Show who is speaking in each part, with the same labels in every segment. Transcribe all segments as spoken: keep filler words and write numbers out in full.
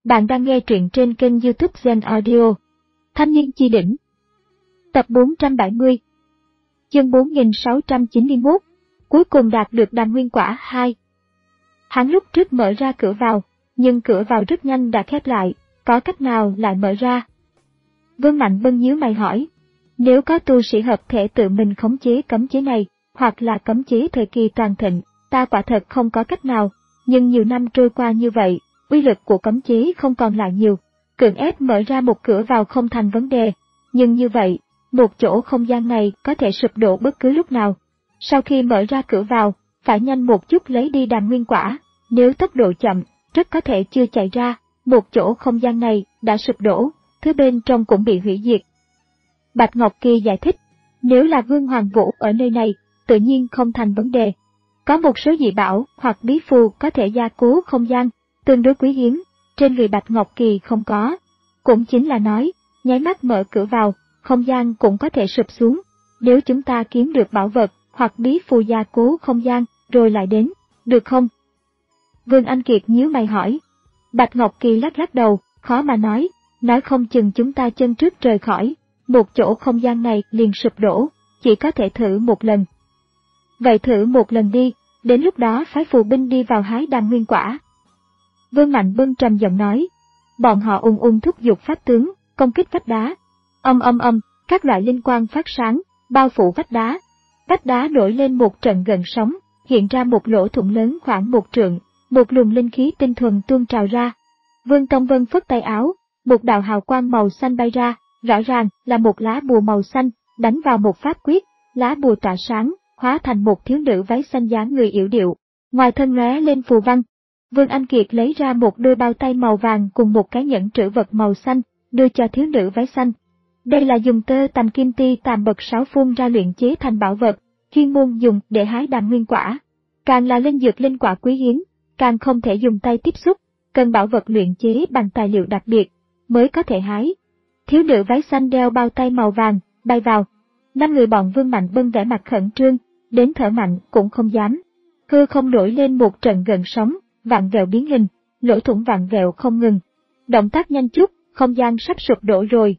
Speaker 1: Bạn đang nghe truyện trên kênh YouTube Zen Audio. Thanh niên chi đỉnh. Tập bốn trăm bảy mươi. Chương bốn nghìn sáu trăm chín mươi mốt. Cuối cùng đạt được đàm nguyên quả hai. Hắn lúc trước mở ra cửa vào, nhưng cửa vào rất nhanh đã khép lại, có cách nào lại mở ra? Vương Mạnh Bân nhíu mày hỏi. Nếu có tu sĩ hợp thể tự mình khống chế cấm chế này, hoặc là cấm chế thời kỳ toàn thịnh, ta quả thật không có cách nào, nhưng nhiều năm trôi qua như vậy, uy lực của cấm chế không còn lại nhiều, cưỡng ép mở ra một cửa vào không thành vấn đề, nhưng như vậy, một chỗ không gian này có thể sụp đổ bất cứ lúc nào. Sau khi mở ra cửa vào, phải nhanh một chút lấy đi đàm nguyên quả, nếu tốc độ chậm, rất có thể chưa chạy ra, một chỗ không gian này đã sụp đổ, thứ bên trong cũng bị hủy diệt. Bạch Ngọc Kỳ giải thích, nếu là Vương Hoàng Vũ ở nơi này, tự nhiên không thành vấn đề. Có một số dị bảo hoặc bí phù có thể gia cố không gian, tương đối quý hiếm, trên người Bạch Ngọc Kỳ không có. Cũng chính là nói, nháy mắt mở cửa vào, không gian cũng có thể sụp xuống. Nếu chúng ta kiếm được bảo vật hoặc bí phù gia cố không gian, rồi lại đến, được không? Vương Anh Kiệt nhíu mày hỏi. Bạch Ngọc Kỳ lắc lắc đầu, khó mà nói, nói không chừng chúng ta chân trước rời khỏi, một chỗ không gian này liền sụp đổ, chỉ có thể thử một lần. Vậy thử một lần đi, đến lúc đó phái phù binh đi vào hái đàm nguyên quả. Vương Mạnh Bân trầm giọng nói. Bọn họ ung ung thúc giục pháp tướng, công kích vách đá. Âm âm âm, các loại linh quang phát sáng, bao phủ vách đá. Vách đá nổi lên một trận gần sóng, hiện ra một lỗ thủng lớn khoảng một trượng, một luồng linh khí tinh thuần tuôn trào ra. Vương Tông Vân phất tay áo, một đạo hào quang màu xanh bay ra, rõ ràng là một lá bùa màu xanh, đánh vào một pháp quyết, lá bùa tỏa sáng, hóa thành một thiếu nữ váy xanh dáng người yểu điệu, ngoài thân lóe lên phù văn. Vương Anh Kiệt lấy ra một đôi bao tay màu vàng cùng một cái nhẫn trữ vật màu xanh, đưa cho thiếu nữ váy xanh. Đây là dùng tơ tằm kim ti tàm bậc sáu phun ra luyện chế thành bảo vật, chuyên môn dùng để hái đàm nguyên quả. Càng là linh dược linh quả quý hiếm, càng không thể dùng tay tiếp xúc, cần bảo vật luyện chế bằng tài liệu đặc biệt, mới có thể hái. Thiếu nữ váy xanh đeo bao tay màu vàng, bay vào. Năm người bọn Vương Mạnh Bân vẻ mặt khẩn trương, đến thở mạnh cũng không dám. Hư không nổi lên một trận gần sóng, vặn vẹo biến hình, lỗ thủng vặn vẹo không ngừng. Động tác nhanh chút, không gian sắp sụp đổ rồi.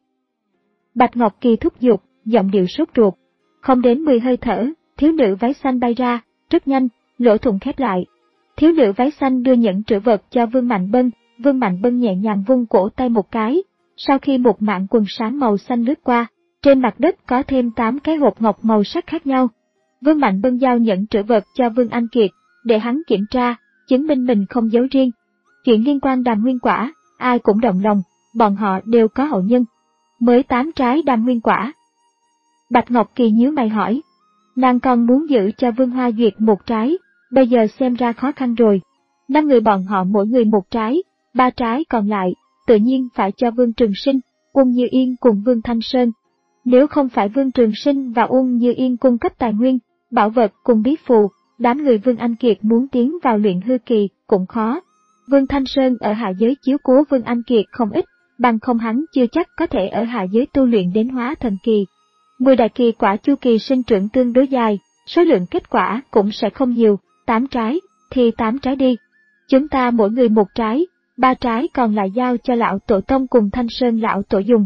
Speaker 1: Bạch Ngọc Kỳ thúc giục, giọng điệu sốt ruột. Không đến mười hơi thở, thiếu nữ váy xanh bay ra, rất nhanh, lỗ thủng khép lại. Thiếu nữ váy xanh đưa nhẫn trữ vật cho Vương Mạnh Bân, Vương Mạnh Bân nhẹ nhàng vung cổ tay một cái. Sau khi một mảng quần sáng màu xanh lướt qua, trên mặt đất có thêm tám cái hộp ngọc màu sắc khác nhau. Vương Mạnh Bân giao nhẫn trữ vật cho Vương Anh Kiệt, để hắn kiểm tra, chứng minh mình không giấu riêng. Chuyện liên quan đàm nguyên quả, ai cũng động lòng, bọn họ đều có hậu nhân. Mới tám trái đàm nguyên quả. Bạch Ngọc Kỳ nhíu mày hỏi. Nàng còn muốn giữ cho Vương Hoa Duyệt một trái, bây giờ xem ra khó khăn rồi. Năm người bọn họ mỗi người một trái, ba trái còn lại, tự nhiên phải cho Vương Trường Sinh, Uông Như Yên cùng Vương Thanh Sơn. Nếu không phải Vương Trường Sinh và Uông Như Yên cung cấp tài nguyên, bảo vật cùng bí phù, đám người Vương Anh Kiệt muốn tiến vào luyện hư kỳ cũng khó. Vương Thanh Sơn ở hạ giới chiếu cố Vương Anh Kiệt không ít, bằng không hắn chưa chắc có thể ở hạ giới tu luyện đến hóa thần kỳ. Mười đại kỳ quả chu kỳ sinh trưởng tương đối dài, số lượng kết quả cũng sẽ không nhiều, tám trái, thì tám trái đi. Chúng ta mỗi người một trái, ba trái còn lại giao cho lão tổ tông cùng Thanh Sơn lão tổ dùng.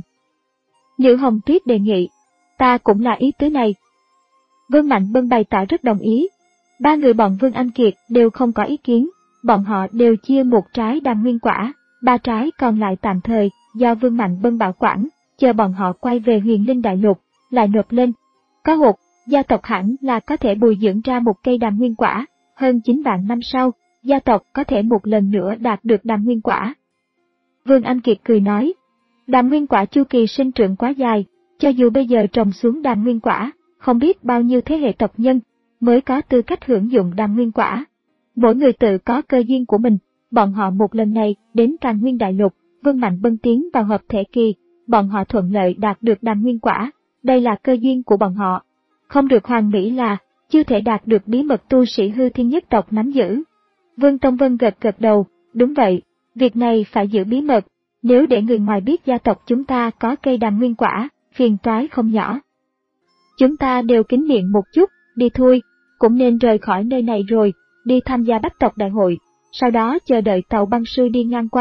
Speaker 1: Nữ Hồng Tuyết đề nghị, ta cũng là ý tứ này. Vương Mạnh Bân bày tỏ rất đồng ý. Ba người bọn Vương Anh Kiệt đều không có ý kiến, bọn họ đều chia một trái đàm nguyên quả, ba trái còn lại tạm thời, do Vương Mạnh Bân bảo quản, chờ bọn họ quay về Huyền Linh Đại Lục, lại nộp lên. Có hột, gia tộc hẳn là có thể bồi dưỡng ra một cây đàm nguyên quả, hơn chín vạn năm sau, gia tộc có thể một lần nữa đạt được đàm nguyên quả. Vương Anh Kiệt cười nói, đàm nguyên quả chu kỳ sinh trưởng quá dài, cho dù bây giờ trồng xuống đàm nguyên quả, không biết bao nhiêu thế hệ tộc nhân mới có tư cách hưởng dụng đàm nguyên quả. Mỗi người tự có cơ duyên của mình, bọn họ một lần này đến Càn Nguyên Đại Lục, Vương Mạnh Bân tiến vào hợp thể kỳ, bọn họ thuận lợi đạt được đàm nguyên quả, đây là cơ duyên của bọn họ. Không được hoàn mỹ là, chưa thể đạt được bí mật tu sĩ hư thiên nhất tộc nắm giữ. Vương Tông Vân gật gật đầu, đúng vậy, việc này phải giữ bí mật, nếu để người ngoài biết gia tộc chúng ta có cây đàm nguyên quả, phiền toái không nhỏ. Chúng ta đều kính miệng một chút, đi thôi, cũng nên rời khỏi nơi này rồi, đi tham gia bách tộc đại hội, sau đó chờ đợi tàu băng sư đi ngang qua,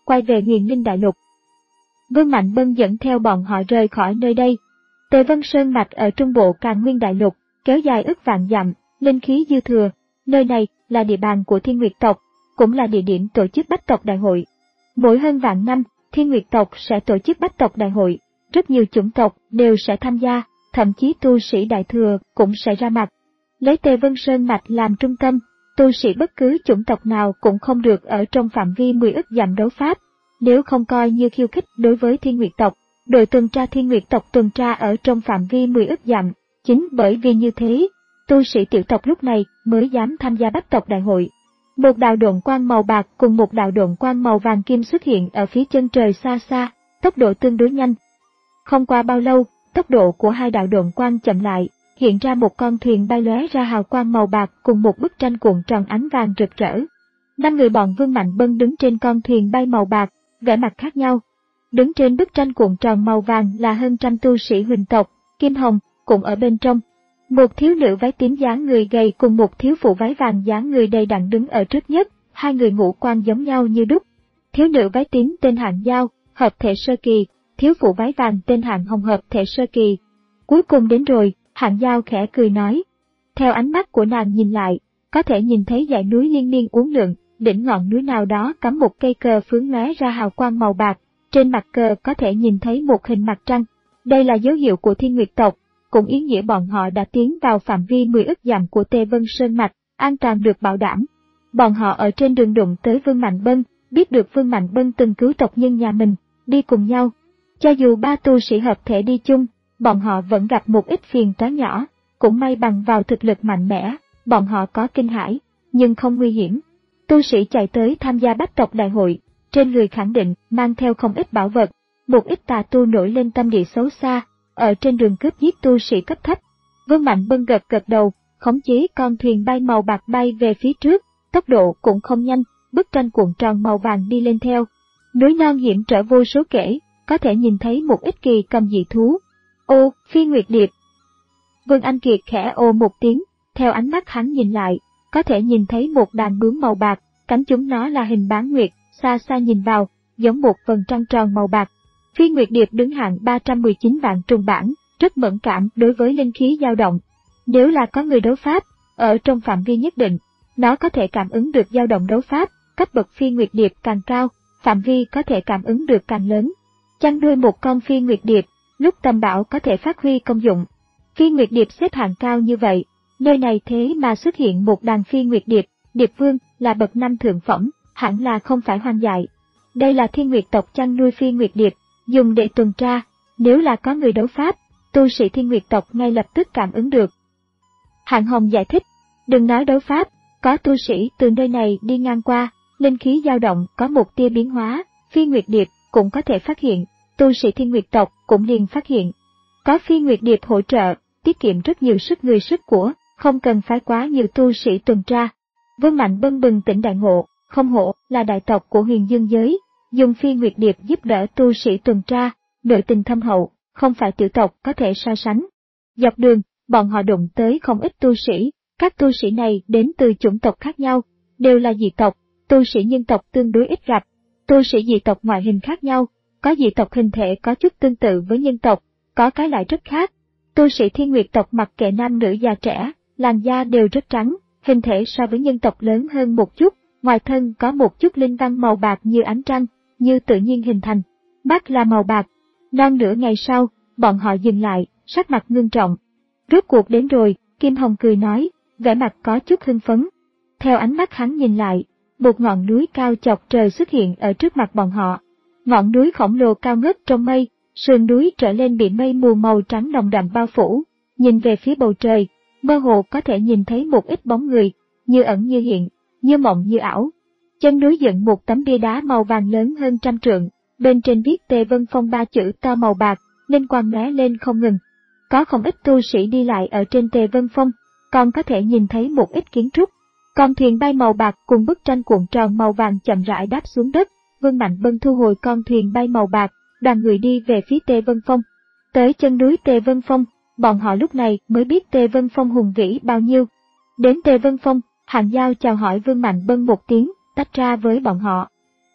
Speaker 1: quay về Huyền Linh Đại Lục. Vương Mạnh Bân dẫn theo bọn họ rời khỏi nơi đây. Tề Vân Sơn mạch ở trung bộ Càn Nguyên Đại Lục, kéo dài ức vạn dặm, linh khí dư thừa. Nơi này là địa bàn của Thiên Nguyệt tộc, cũng là địa điểm tổ chức Bách tộc đại hội. Mỗi hơn vạn năm, Thiên Nguyệt tộc sẽ tổ chức Bách tộc đại hội, rất nhiều chủng tộc đều sẽ tham gia, thậm chí tu sĩ đại thừa cũng sẽ ra mặt. Lấy Tề Vân Sơn mạch làm trung tâm, tu sĩ bất cứ chủng tộc nào cũng không được ở trong phạm vi mười ức dặm đấu pháp, nếu không coi như khiêu khích đối với Thiên Nguyệt tộc. Đội tuần tra Thiên Nguyệt tộc tuần tra ở trong phạm vi mười ức dặm, chính bởi vì như thế, tu sĩ tiểu tộc lúc này mới dám tham gia Bách tộc đại hội. Một đạo độn quang màu bạc cùng một đạo độn quang màu vàng kim xuất hiện ở phía chân trời xa xa, tốc độ tương đối nhanh. Không qua bao lâu, tốc độ của hai đạo độn quang chậm lại, hiện ra một con thuyền bay lóe ra hào quang màu bạc cùng một bức tranh cuộn tròn ánh vàng rực rỡ. Năm người bọn Vương Mạnh Bân đứng trên con thuyền bay màu bạc, vẻ mặt khác nhau. Đứng trên bức tranh cuộn tròn màu vàng là hơn trăm tu sĩ Huỳnh tộc, Kim Hồng, cũng ở bên trong. Một thiếu nữ váy tím dáng người gầy cùng một thiếu phụ váy vàng dáng người đầy đặn đứng ở trước nhất, hai người ngũ quan giống nhau như đúc. Thiếu nữ váy tím tên Hạng Giao, hợp thể sơ kỳ, thiếu phụ váy vàng tên Hạng Hồng hợp thể sơ kỳ. Cuối cùng đến rồi, Hạng Giao khẽ cười nói. Theo ánh mắt của nàng nhìn lại, có thể nhìn thấy dãy núi liên miên uốn lượn, đỉnh ngọn núi nào đó cắm một cây cờ phướng lóe ra hào quang màu bạc, trên mặt cờ có thể nhìn thấy một hình mặt trăng. Đây là dấu hiệu của Thiên Nguyệt tộc, cũng ý nghĩa bọn họ đã tiến vào phạm vi mười ức dặm của Tề Vân Sơn mạch, an toàn được bảo đảm. Bọn họ ở trên đường đụng tới Vương Mạnh Bân, biết được Vương Mạnh Bân từng cứu tộc nhân nhà mình, đi cùng nhau. Cho dù ba tu sĩ hợp thể đi chung, bọn họ vẫn gặp một ít phiền toái nhỏ, cũng may bằng vào thực lực mạnh mẽ, bọn họ có kinh hãi, nhưng không nguy hiểm. Tu sĩ chạy tới tham gia Bách tộc đại hội, trên người khẳng định mang theo không ít bảo vật, một ít tà tu nổi lên tâm địa xấu xa, ở trên đường cướp giết tu sĩ cấp thấp. Vương Mạnh Bân gật gật đầu, khống chế con thuyền bay màu bạc bay về phía trước, tốc độ cũng không nhanh, bức tranh cuộn tròn màu vàng đi lên theo. Núi non hiểm trở vô số kể, có thể nhìn thấy một ít kỳ cầm dị thú. Ô, Phi Nguyệt Điệp! Vương Anh Kiệt khẽ ồ một tiếng, theo ánh mắt hắn nhìn lại, có thể nhìn thấy một đàn bướm màu bạc, cánh chúng nó là hình bán nguyệt, xa xa nhìn vào, giống một vầng trăng tròn màu bạc. Phi Nguyệt Điệp đứng hạng ba trăm mười chín vạn trùng bản, rất mẫn cảm đối với linh khí dao động. Nếu là có người đấu pháp, ở trong phạm vi nhất định, nó có thể cảm ứng được dao động đấu pháp, cấp bậc Phi Nguyệt Điệp càng cao, phạm vi có thể cảm ứng được càng lớn. Chăn nuôi một con Phi Nguyệt Điệp, lúc tầm bão có thể phát huy công dụng. Phi Nguyệt Điệp xếp hạng cao như vậy, nơi này thế mà xuất hiện một đàn Phi Nguyệt Điệp, Điệp Vương là bậc năm thượng phẩm, hẳn là không phải hoang dại. Đây là Thiên Nguyệt tộc chăn nuôi Phi Nguyệt Điệp, dùng để tuần tra, nếu là có người đấu pháp, tu sĩ Thiên Nguyệt tộc ngay lập tức cảm ứng được. Hạng Hồng giải thích, đừng nói đấu pháp, có tu sĩ từ nơi này đi ngang qua, linh khí dao động có một tia biến hóa, Phi Nguyệt Điệp cũng có thể phát hiện, tu sĩ Thiên Nguyệt tộc cũng liền phát hiện. Có Phi Nguyệt Điệp hỗ trợ, tiết kiệm rất nhiều sức người sức của, không cần phái quá nhiều tu sĩ tuần tra. Vương Mạnh Bân bừng tỉnh đại ngộ, không hổ là đại tộc của Huyền Dương giới, dùng Phi Nguyệt Điệp giúp đỡ tu sĩ tuần tra, nội tình thâm hậu, không phải tiểu tộc có thể so sánh. Dọc đường, bọn họ đụng tới không ít tu sĩ, các tu sĩ này đến từ chủng tộc khác nhau, đều là dị tộc, tu sĩ nhân tộc tương đối ít gặp. Tu sĩ dị tộc ngoại hình khác nhau, có dị tộc hình thể có chút tương tự với nhân tộc, có cái lại rất khác. Tu sĩ Thiên Nguyệt tộc mặc kệ nam nữ già trẻ, làn da đều rất trắng, hình thể so với nhân tộc lớn hơn một chút, ngoài thân có một chút linh văn màu bạc như ánh trăng, như tự nhiên hình thành. Mắt là màu bạc. Non nửa ngày sau, bọn họ dừng lại, sắc mặt ngưng trọng. Rốt cuộc đến rồi, Kim Hồng cười nói, vẻ mặt có chút hưng phấn. Theo ánh mắt hắn nhìn lại, một ngọn núi cao chọc trời xuất hiện ở trước mặt bọn họ. Ngọn núi khổng lồ cao ngất trong mây, sườn núi trở lên bị mây mù màu trắng nồng đậm bao phủ. Nhìn về phía bầu trời, mơ hồ có thể nhìn thấy một ít bóng người, như ẩn như hiện, như mộng như ảo. Chân núi dựng một tấm bia đá màu vàng lớn hơn trăm trượng, bên trên viết Tề Vân Phong ba chữ to màu bạc, linh quang lóe lên không ngừng. Có không ít tu sĩ đi lại ở trên Tề Vân Phong, còn có thể nhìn thấy một ít kiến trúc. Con thuyền bay màu bạc cùng bức tranh cuộn tròn màu vàng chậm rãi đáp xuống đất. Vương Mạnh Bân thu hồi con thuyền bay màu bạc, đoàn người đi về phía Tề Vân Phong. Tới chân núi Tề Vân Phong, bọn họ lúc này mới biết Tề Vân Phong hùng vĩ bao nhiêu. Đến Tề Vân Phong, Hạng Giao chào hỏi Vương Mạnh Bân một tiếng, tách ra với bọn họ.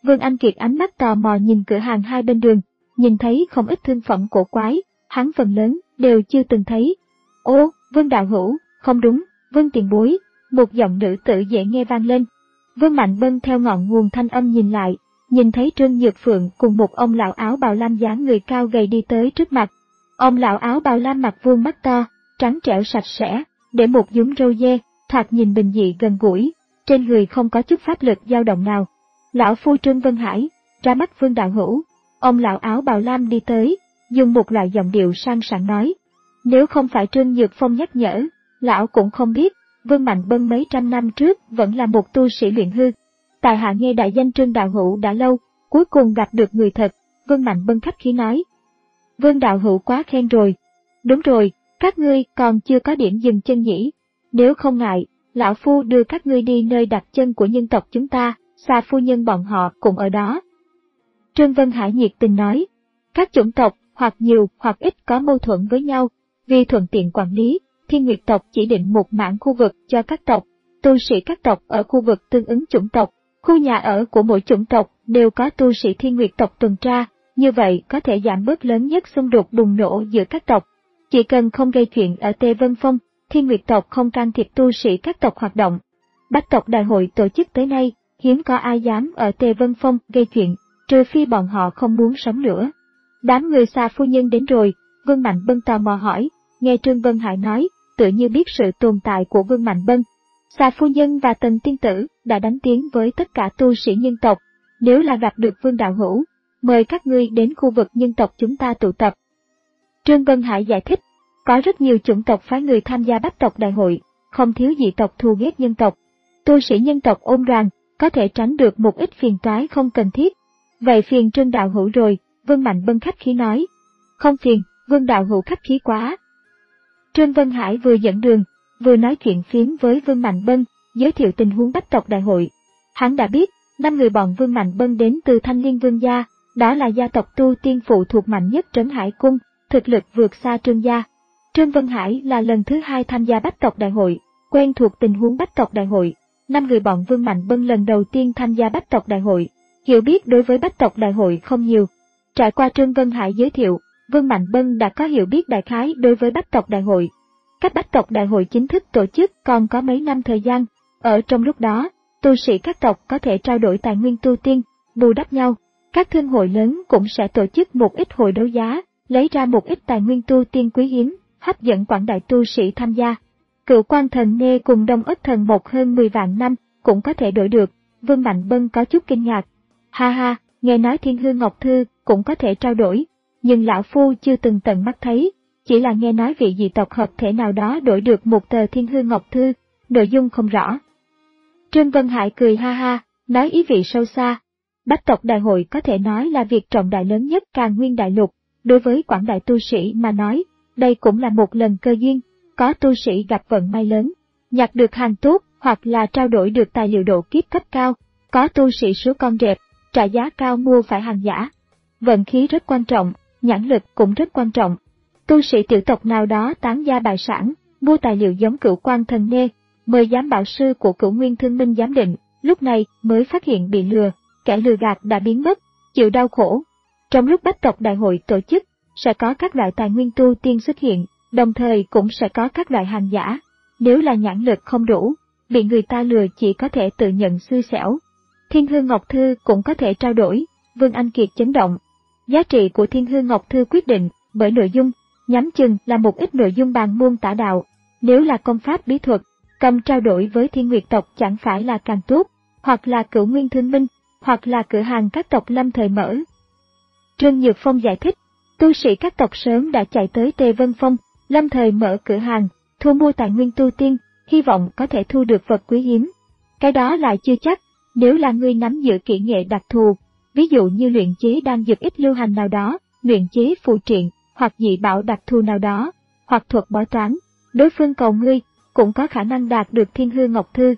Speaker 1: Vương Anh Kiệt ánh mắt tò mò nhìn cửa hàng hai bên đường, nhìn thấy không ít thương phẩm cổ quái, hắn phần lớn đều chưa từng thấy. Ô, Vương đạo hữu, không đúng, Vương tiền bối, một giọng nữ tử dễ nghe vang lên. Vương Mạnh Bân theo ngọn nguồn thanh âm nhìn lại, nhìn thấy Trương Nhược Phượng cùng một ông lão áo bào lam dáng người cao gầy đi tới trước mặt. Ông lão áo bào lam mặt vuông mắt to, trắng trẻo sạch sẽ, để một nhúm râu dê, thoạt nhìn bình dị gần gũi, trên người không có chút pháp lực dao động nào. Lão phu Trương Vân Hải, ra mắt Vương đạo hữu. Ông lão áo bào lam đi tới, dùng một loại giọng điệu sang sảng nói. Nếu không phải Trương Nhược Phong nhắc nhở, lão cũng không biết, Vương Mạnh Bân mấy trăm năm trước vẫn là một tu sĩ luyện hư. Tại hạ nghe đại danh Trương đạo hữu đã lâu, cuối cùng gặp được người thật, Vương Mạnh Bân khách khí nói. Vương đạo hữu quá khen rồi. Đúng rồi, các ngươi còn chưa có điểm dừng chân nhỉ. Nếu không ngại, lão phu đưa các ngươi đi nơi đặt chân của nhân tộc chúng ta, Xà phu nhân bọn họ cũng ở đó. Trương Vân Hải nhiệt tình nói, các chủng tộc, hoặc nhiều hoặc ít có mâu thuẫn với nhau, vì thuận tiện quản lý, Thiên Nguyệt tộc chỉ định một mảng khu vực cho các tộc, tu sĩ các tộc ở khu vực tương ứng chủng tộc, khu nhà ở của mỗi chủng tộc đều có tu sĩ Thiên Nguyệt tộc tuần tra, như vậy có thể giảm bớt lớn nhất xung đột bùng nổ giữa các tộc. Chỉ cần không gây chuyện ở Tề Vân Phong, Thiên Nguyệt tộc không can thiệp tu sĩ các tộc hoạt động. Bách tộc đại hội tổ chức tới nay, hiếm có ai dám ở Tề Vân Phong gây chuyện, trừ phi bọn họ không muốn sống nữa. Đám người Xà phu nhân đến rồi, Vương Mạnh Bân tò mò hỏi, nghe Trương Vân Hải nói, tự như biết sự tồn tại của Vương Mạnh Bân. Xà phu nhân và Tần tiên tử đã đánh tiếng với tất cả tu sĩ nhân tộc, nếu là gặp được Vương đạo hữu, mời các ngươi đến khu vực nhân tộc chúng ta tụ tập. Trương Vân Hải giải thích, có rất nhiều chủng tộc phái người tham gia bách tộc đại hội, không thiếu dị tộc thù ghét nhân tộc. Tu sĩ nhân tộc ôn đoàn, có thể tránh được một ít phiền toái không cần thiết. Vậy phiền Trương đạo hữu rồi, Vương Mạnh Bân khách khí nói. Không phiền, Vương đạo hữu khách khí quá. Trương Vân Hải vừa dẫn đường, vừa nói chuyện phiếm với Vương Mạnh Bân, giới thiệu tình huống bách tộc đại hội. Hắn đã biết, năm người bọn Vương Mạnh Bân đến từ Thanh Liên Vương gia, đó là gia tộc tu tiên phụ thuộc mạnh nhất Trấn Hải Cung, thực lực vượt xa Trương gia. Trương Vân Hải là lần thứ hai tham gia bách tộc đại hội, quen thuộc tình huống bách tộc đại hội. Năm người bọn Vương Mạnh Bân lần đầu tiên tham gia bách tộc đại hội, hiểu biết đối với bách tộc đại hội không nhiều. Trải qua Trương Vân Hải giới thiệu, Vương Mạnh Bân đã có hiểu biết đại khái đối với bách tộc đại hội. Cách bách tộc đại hội chính thức tổ chức còn có mấy năm thời gian, ở trong lúc đó, tu sĩ các tộc có thể trao đổi tài nguyên tu tiên, bù đắp nhau. Các thương hội lớn cũng sẽ tổ chức một ít hội đấu giá, lấy ra một ít tài nguyên tu tiên quý hiếm, hấp dẫn quảng đại tu sĩ tham gia. Cựu Quan Thần Nê cùng Đông Ất Thần Một hơn mười vạn năm cũng có thể đổi được, Vương Mạnh Bân có chút kinh ngạc. Ha ha, nghe nói Thiên Hư Ngọc Thư cũng có thể trao đổi, nhưng lão phu chưa từng tận mắt thấy, chỉ là nghe nói vị dị tộc hợp thể nào đó đổi được một tờ Thiên Hư Ngọc Thư, nội dung không rõ. Trương Vân Hải cười ha ha, nói ý vị sâu xa. Bách tộc đại hội có thể nói là việc trọng đại lớn nhất Càn Nguyên đại lục, đối với quảng đại tu sĩ mà nói, đây cũng là một lần cơ duyên, có tu sĩ gặp vận may lớn, nhặt được hàng tốt hoặc là trao đổi được tài liệu độ kiếp cấp cao, có tu sĩ số con rệp, trả giá cao mua phải hàng giả. Vận khí rất quan trọng, nhãn lực cũng rất quan trọng. Tu sĩ tiểu tộc nào đó tán gia bại sản, mua tài liệu giống Cửu Quan Thần Nê, mời giám bảo sư của Cửu Nguyên Thương Minh giám định, lúc này mới phát hiện bị lừa, kẻ lừa gạt đã biến mất, chịu đau khổ. Trong lúc bách tộc đại hội tổ chức, sẽ có các loại tài nguyên tu tiên xuất hiện, đồng thời cũng sẽ có các loại hàng giả. Nếu là nhãn lực không đủ, bị người ta lừa chỉ có thể tự nhận xui xẻo. Thiên Hư Ngọc Thư cũng có thể trao đổi, Vương Anh Kiệt chấn động. Giá trị của Thiên Hư Ngọc Thư quyết định bởi nội dung, nhắm chừng là một ít nội dung bàn môn tả đạo. Nếu là công pháp bí thuật, cầm trao đổi với Thiên Nguyệt tộc chẳng phải là càng tốt, hoặc là Cửu Nguyên Thương Minh, hoặc là cửa hàng các tộc lâm thời mở. Trương Nhược Phong giải thích, tu sĩ các tộc sớm đã chạy tới Tề Vân Phong, lâm thời mở cửa hàng, thu mua tài nguyên tu tiên, hy vọng có thể thu được vật quý hiếm. Cái đó lại chưa chắc, nếu là người nắm giữ kỹ nghệ đặc thù, ví dụ như luyện chế đan dược ít lưu hành nào đó, luyện chế phù triện, hoặc dị bảo đặc thù nào đó, hoặc thuật bói toán, đối phương cầu ngươi, cũng có khả năng đạt được Thiên Hư Ngọc Thư.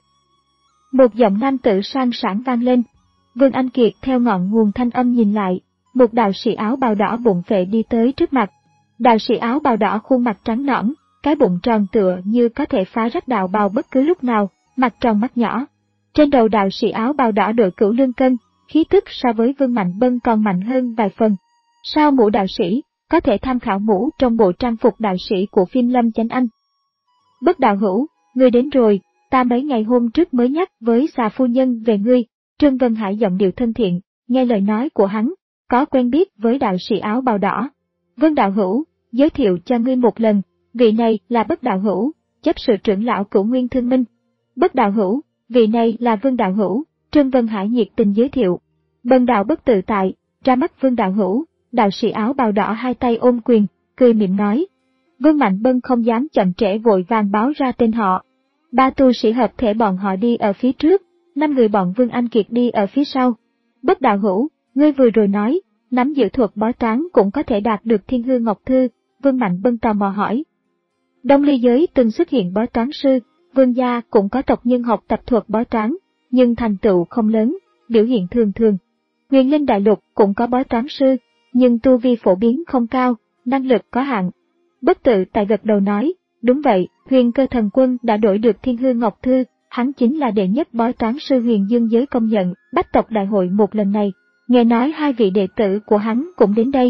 Speaker 1: Một giọng nam tử sang sảng vang lên. Vương Anh Kiệt theo ngọn nguồn thanh âm nhìn lại, một đạo sĩ áo bào đỏ bụng phệ đi tới trước mặt. Đạo sĩ áo bào đỏ khuôn mặt trắng nõn, cái bụng tròn tựa như có thể phá rách đạo bào bất cứ lúc nào, mặt tròn mắt nhỏ. Trên đầu đạo sĩ áo bào đỏ đội cửu lương cân, khí tức so với Vương Mạnh Bân còn mạnh hơn vài phần. Sao mũ đạo sĩ, có thể tham khảo mũ trong bộ trang phục đạo sĩ của phim Lâm Chánh Anh. Bất đạo hữu, ngươi đến rồi, ta mấy ngày hôm trước mới nhắc với xà phu nhân về ngươi. Trương Vân Hải giọng điệu thân thiện, nghe lời nói của hắn, có quen biết với đạo sĩ áo bào đỏ. Vân đạo hữu, giới thiệu cho ngươi một lần, vị này là Bất đạo hữu, chấp sự trưởng lão Cửu Nguyên Thương Minh. Bất đạo hữu, vị này là Vương đạo hữu, Trương Vân Hải nhiệt tình giới thiệu. Bần đạo bất tự tại, ra mắt Vương đạo hữu, đạo sĩ áo bào đỏ hai tay ôm quyền, cười mỉm nói. Vương Mạnh Bân không dám chậm trễ vội vàng báo ra tên họ. Ba tu sĩ hợp thể bọn họ đi ở phía trước, năm người bọn Vương Anh Kiệt đi ở phía sau. Bất đạo hữu, ngươi vừa rồi nói, nắm giữ thuật bói toán cũng có thể đạt được Thiên Hư Ngọc Thư, Vương Mạnh Bân tò mò hỏi. Đông Ly giới từng xuất hiện bói toán sư, Vương gia cũng có tộc nhân học tập thuật bói toán, nhưng thành tựu không lớn, biểu hiện thường thường. Huyền Linh Đại Lục cũng có bói toán sư, nhưng tu vi phổ biến không cao, năng lực có hạn. Bất tự tại gật đầu nói, đúng vậy, Huyền Cơ Thần Quân đã đổi được Thiên Hư Ngọc Thư, hắn chính là đệ nhất bói toán sư huyền dương giới công nhận, bách tộc đại hội một lần này, nghe nói hai vị đệ tử của hắn cũng đến đây.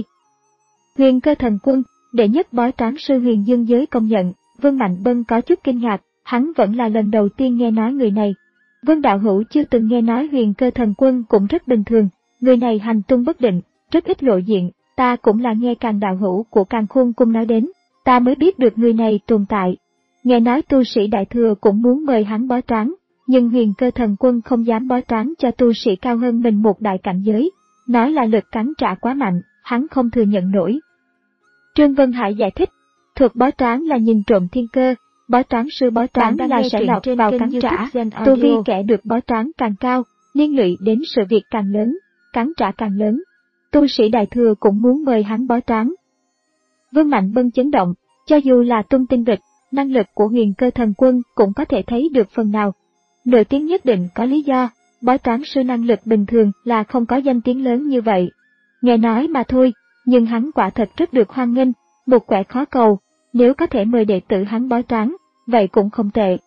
Speaker 1: Huyền Cơ Thần Quân, đệ nhất bói toán sư huyền dương giới công nhận, Vương Mạnh Bân có chút kinh ngạc, hắn vẫn là lần đầu tiên nghe nói người này. Vương đạo hữu chưa từng nghe nói Huyền Cơ Thần Quân cũng rất bình thường, người này hành tung bất định, rất ít lộ diện, ta cũng là nghe Càn đạo hữu của Càn Khôn Cung nói đến, ta mới biết được người này tồn tại. Nghe nói tu sĩ Đại Thừa cũng muốn mời hắn bói toán, nhưng Huyền Cơ Thần Quân không dám bói toán cho tu sĩ cao hơn mình một đại cảnh giới, nói là lực cắn trả quá mạnh, hắn không thừa nhận nổi. Trương Vân Hải giải thích, thuật bói toán là nhìn trộm thiên cơ, bói toán sư bói toán là sẽ lọc vào cắn trả, tu vi kẻ được bói toán càng cao, liên lụy đến sự việc càng lớn, cắn trả càng lớn. Tu sĩ Đại Thừa cũng muốn mời hắn bói toán. Vương Mạnh Bân chấn động, cho dù là tung tin vịt, năng lực của Huyền Cơ Thần Quân cũng có thể thấy được phần nào. Nổi tiếng nhất định có lý do, bói toán sư năng lực bình thường là không có danh tiếng lớn như vậy. Nghe nói mà thôi, nhưng hắn quả thật rất được hoan nghênh, một quẻ khó cầu, nếu có thể mời đệ tử hắn bói toán, vậy cũng không tệ.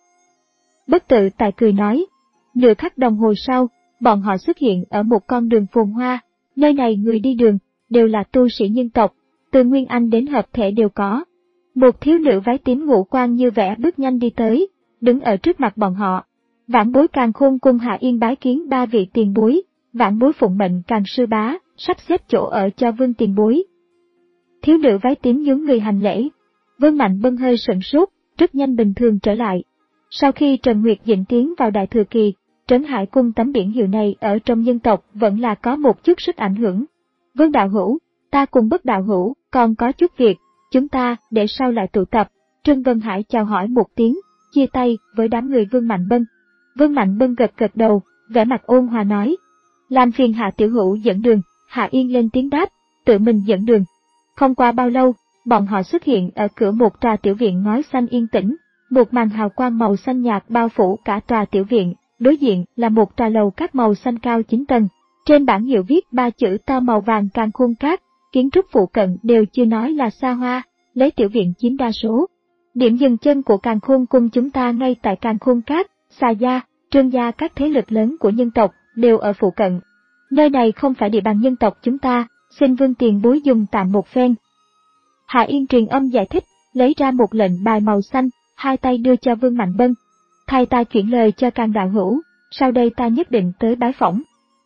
Speaker 1: Bất tự tại cười nói, nửa khắc đồng hồ sau, bọn họ xuất hiện ở một con đường phồn hoa, nơi này người đi đường, đều là tu sĩ nhân tộc, từ Nguyên Anh đến hợp thể đều có. Một thiếu nữ váy tím ngũ quan như vẽ bước nhanh đi tới, đứng ở trước mặt bọn họ. Vãn bối Càn Khôn Cung Hạ Yên bái kiến ba vị tiền bối, vãn bối phụng mệnh Càn sư bá, sắp xếp chỗ ở cho Vương tiền bối. Thiếu nữ váy tím nhún người hành lễ. Vương Mạnh Bân hơi sửng sốt, rất nhanh bình thường trở lại. Sau khi Trần Nguyệt Dĩnh tiến vào Đại Thừa Kỳ, Trấn Hải Cung tấm biển hiệu này ở trong nhân tộc vẫn là có một chút sức ảnh hưởng. Vương đạo hữu, ta cùng Bất đạo hữu, còn có chút việc, chúng ta để sau lại tụ tập. Trương Vân Hải chào hỏi một tiếng, chia tay với đám người Vương Mạnh Bân. Vương Mạnh Bân gật gật đầu, vẻ mặt ôn hòa nói, làm phiền Hạ tiểu hữu dẫn đường. Hạ Yên lên tiếng đáp, tự mình dẫn đường. Không qua bao lâu, bọn họ xuất hiện ở cửa một tòa tiểu viện ngói xanh yên tĩnh, một màn hào quang màu xanh nhạt bao phủ cả tòa tiểu viện, đối diện là một tòa lầu các màu xanh cao chín tầng. Trên bảng hiệu viết ba chữ to màu vàng Càn Khôn Các, kiến trúc phụ cận đều chưa nói là xa hoa, lấy tiểu viện chiếm đa số. Điểm dừng chân của Càn Khôn Cung chúng ta ngay tại Càn Khôn Các, Xà gia, Trương gia các thế lực lớn của nhân tộc đều ở phụ cận. Nơi này không phải địa bàn nhân tộc chúng ta, xin Vương tiền bối dùng tạm một phen. Hạ Yên truyền âm giải thích, lấy ra một lệnh bài màu xanh, hai tay đưa cho Vương Mạnh Bân. Thay ta chuyển lời cho Càn đạo hữu, sau đây ta nhất định tới bái phỏng.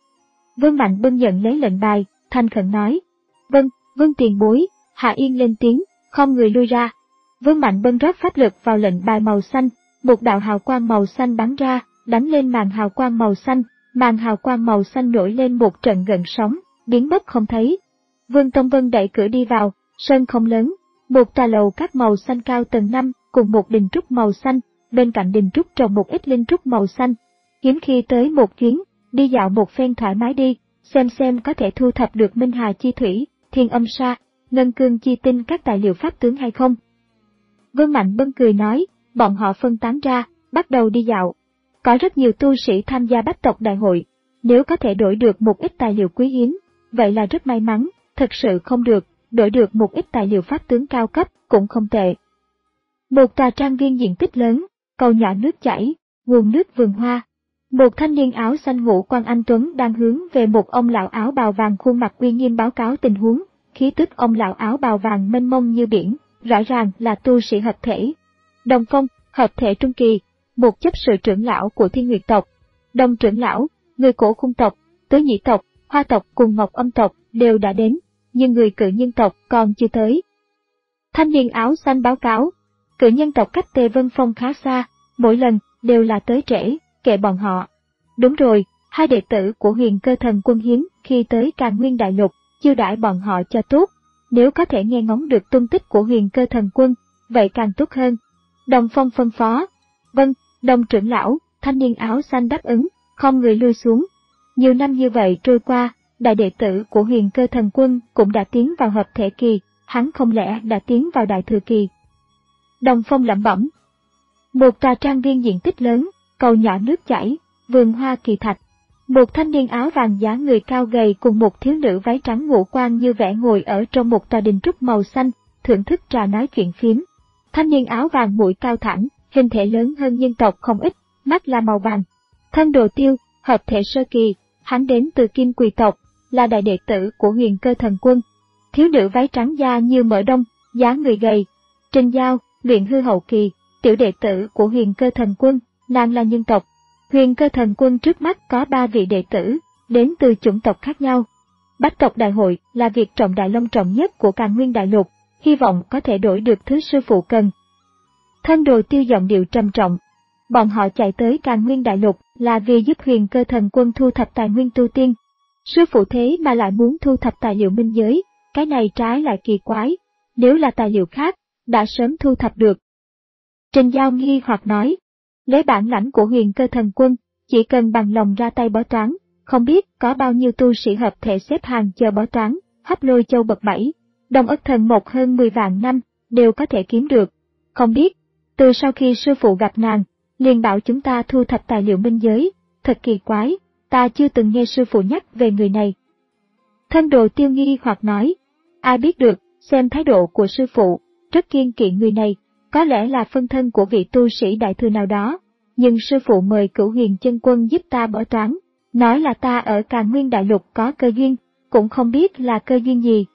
Speaker 1: Vương Mạnh Bân nhận lấy lệnh bài, thành khẩn nói. Vâng, Vương tiền bối. Hạ Yên lên tiếng, không người lui ra. Vương Mạnh Bân rót pháp lực vào lệnh bài màu xanh, một đạo hào quang màu xanh bắn ra, đánh lên màn hào quang màu xanh, màn hào quang màu xanh nổi lên một trận gợn sóng, biến mất không thấy. Vương Tông Vân đẩy cửa đi vào, sân không lớn, một tòa lầu các màu xanh cao tầng năm cùng một đình trúc màu xanh, bên cạnh đình trúc trồng một ít linh trúc màu xanh. Hiếm khi tới một chuyến, đi dạo một phen thoải mái đi, xem xem có thể thu thập được Minh Hà chi thủy, Thiên Âm sa, Ngân Cương chi tinh các tài liệu pháp tướng hay không. Vương Mạnh Bân cười nói, bọn họ phân tán ra, bắt đầu đi dạo. Có rất nhiều tu sĩ tham gia bách tộc đại hội, nếu có thể đổi được một ít tài liệu quý hiếm, vậy là rất may mắn, thật sự không được, đổi được một ít tài liệu pháp tướng cao cấp cũng không tệ. Một tòa trang viên diện tích lớn, cầu nhỏ nước chảy, nguồn nước vườn hoa. Một thanh niên áo xanh ngũ quan anh tuấn đang hướng về một ông lão áo bào vàng khuôn mặt uy nghiêm báo cáo tình huống. Khí tức ông lão áo bào vàng mênh mông như biển, rõ ràng là tu sĩ hợp thể. Đồng Phong, hợp thể trung kỳ, một chấp sự trưởng lão của Thiên Nguyệt tộc. Đồng trưởng lão, người cổ khung tộc, tứ nhĩ tộc, hoa tộc cùng ngọc âm tộc đều đã đến, nhưng người cự nhân tộc còn chưa tới. Thanh niên áo xanh báo cáo, cự nhân tộc cách Tề Vân Phong khá xa, mỗi lần đều là tới trễ, kệ bọn họ. Đúng rồi, hai đệ tử của Huyền Cơ Thần Quân hiến khi tới Càn Nguyên Đại Lục, chiêu đãi bọn họ cho tốt, nếu có thể nghe ngóng được tung tích của Huyền Cơ Thần Quân, vậy càng tốt hơn. Đồng Phong phân phó. Vâng, đồng trưởng lão, thanh niên áo xanh đáp ứng, không người lui xuống. Nhiều năm như vậy trôi qua, đại đệ tử của Huyền Cơ Thần Quân cũng đã tiến vào hợp thể kỳ, hắn không lẽ đã tiến vào đại thừa kỳ. Đồng Phong lẩm bẩm. Một tòa trang viên diện tích lớn, cầu nhỏ nước chảy, vườn hoa kỳ thạch. Một thanh niên áo vàng dáng người cao gầy cùng một thiếu nữ váy trắng ngũ quan như vẻ ngồi ở trong một tòa đình trúc màu xanh, thưởng thức trà nói chuyện phiếm. Thanh niên áo vàng mũi cao thẳng, hình thể lớn hơn nhân tộc không ít, mắt là màu vàng. Thân Đồ Tiêu, hợp thể sơ kỳ, hắn đến từ Kim Quỳ tộc, là đại đệ tử của Huyền Cơ Thần Quân. Thiếu nữ váy trắng da như mỡ đông, dáng người gầy. Trình Giao, luyện hư hậu kỳ, tiểu đệ tử của Huyền Cơ Thần Quân, nàng là nhân tộc. Huyền Cơ Thần Quân trước mắt có ba vị đệ tử, đến từ chủng tộc khác nhau. Bách tộc đại hội là việc trọng đại long trọng nhất của Càn Nguyên Đại Lục, hy vọng có thể đổi được thứ sư phụ cần. Thân Đồ Tiêu giọng điệu trầm trọng. Bọn họ chạy tới Càn Nguyên Đại Lục là vì giúp Huyền Cơ Thần Quân thu thập tài nguyên tu tiên. Sư phụ thế mà lại muốn thu thập tài liệu minh giới, cái này trái lại kỳ quái, nếu là tài liệu khác, đã sớm thu thập được. Trình Giao nghi hoặc nói, lấy bản lãnh của Huyền Cơ Thần Quân, chỉ cần bằng lòng ra tay bó toán, không biết có bao nhiêu tu sĩ hợp thể xếp hàng chờ bó toán, Hấp Lôi Châu bậc bảy, Đồng Ất Thần một hơn mười vạn năm, đều có thể kiếm được. Không biết, từ sau khi sư phụ gặp nàng, liền bảo chúng ta thu thập tài liệu minh giới, thật kỳ quái, ta chưa từng nghe sư phụ nhắc về người này. Thân Đồ Tiêu nghi hoặc nói, ai biết được, xem thái độ của sư phụ, rất kiêng kỵ người này, có lẽ là phân thân của vị tu sĩ đại thừa nào đó, nhưng sư phụ mời Cửu Huyền Chân Quân giúp ta bói toán, nói là ta ở Càn Nguyên Đại Lục có cơ duyên, cũng không biết là cơ duyên gì.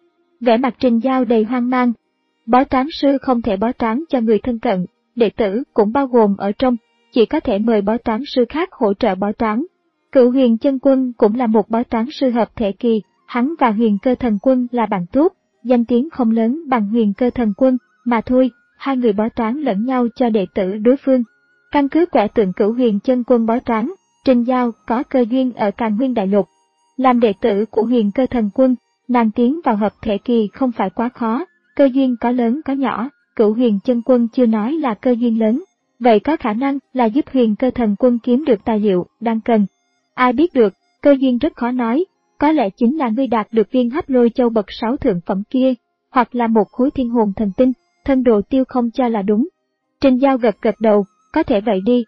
Speaker 1: Vẻ mặt Trình Giao đầy hoang mang, bói toán sư không thể bói toán cho người thân cận, đệ tử cũng bao gồm ở trong, chỉ có thể mời bói toán sư khác hỗ trợ bói toán. Cửu Huyền Chân Quân cũng là một bói toán sư hợp thể kỳ, hắn và Huyền Cơ Thần Quân là bạn tốt, danh tiếng không lớn bằng Huyền Cơ Thần Quân, mà thôi, hai người bói toán lẫn nhau cho đệ tử đối phương. Căn cứ quẻ tượng Cửu Huyền Chân Quân bói toán, Trình Giao có cơ duyên ở Càn Nguyên Đại Lục. Làm đệ tử của Huyền Cơ Thần Quân, nàng tiến vào hợp thể kỳ không phải quá khó, cơ duyên có lớn có nhỏ, Cửu Huyền Chân Quân chưa nói là cơ duyên lớn, vậy có khả năng là giúp Huyền Cơ Thần Quân kiếm được tài liệu đang cần. Ai biết được, cơ duyên rất khó nói, có lẽ chính là ngươi đạt được viên Hấp Lôi Châu bậc sáu thượng phẩm kia, hoặc là một khối thiên hồn thần tinh. Thân Đồ Tiêu không cho là đúng. Trình Giao gật gật đầu, có thể vậy đi.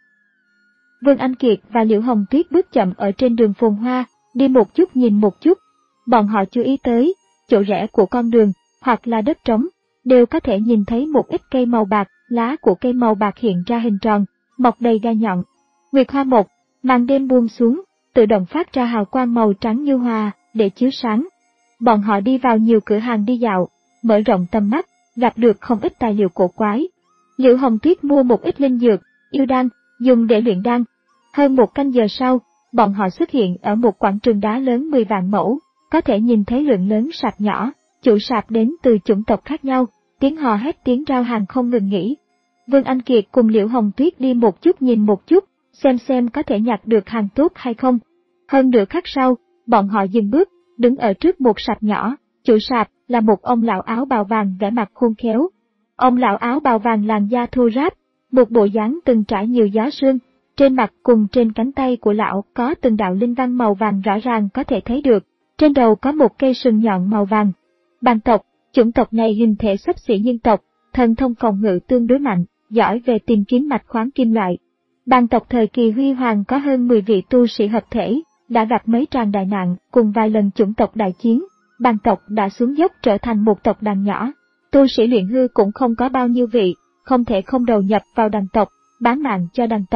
Speaker 1: Vương Anh Kiệt và Liễu Hồng Tuyết bước chậm ở trên đường phồn hoa, đi một chút nhìn một chút. Bọn họ chú ý tới, chỗ rẽ của con đường, hoặc là đất trống, đều có thể nhìn thấy một ít cây màu bạc, lá của cây màu bạc hiện ra hình tròn, mọc đầy gai nhọn. Nguyệt hoa một, màn đêm buông xuống, tự động phát ra hào quang màu trắng như hoa, để chiếu sáng. Bọn họ đi vào nhiều cửa hàng đi dạo, mở rộng tầm mắt, gặp được không ít tài liệu cổ quái. Liễu Hồng Tuyết mua một ít linh dược, yêu đan, dùng để luyện đan. Hơn một canh giờ sau, bọn họ xuất hiện ở một quảng trường đá lớn mười vạn mẫu, có thể nhìn thấy lượng lớn sạp nhỏ, chủ sạp đến từ chủng tộc khác nhau, tiếng hò hét tiếng rao hàng không ngừng nghỉ. Vương Anh Kiệt cùng Liễu Hồng Tuyết đi một chút nhìn một chút, xem xem có thể nhặt được hàng tốt hay không. Hơn nửa khắc sau, bọn họ dừng bước, đứng ở trước một sạp nhỏ, chủ sạp là một ông lão áo bào vàng vẻ mặt khôn khéo. Ông lão áo bào vàng làn da thô ráp, một bộ dáng từng trải nhiều gió sương, trên mặt cùng trên cánh tay của lão có từng đạo linh văn màu vàng rõ ràng có thể thấy được, trên đầu có một cây sừng nhọn màu vàng. Bàn tộc, chủng tộc này hình thể xấp xỉ nhân tộc, thần thông phòng ngự tương đối mạnh, giỏi về tìm kiếm mạch khoáng kim loại. Bàn tộc thời kỳ huy hoàng có hơn mười vị tu sĩ hợp thể, đã gặp mấy tràng đại nạn cùng vài lần chủng tộc đại chiến. Bàn tộc đã xuống dốc trở thành một tộc đàn nhỏ, tu sĩ luyện hư cũng không có bao nhiêu vị, không thể không đầu nhập vào đàn tộc, bán mạng cho đàn tộc.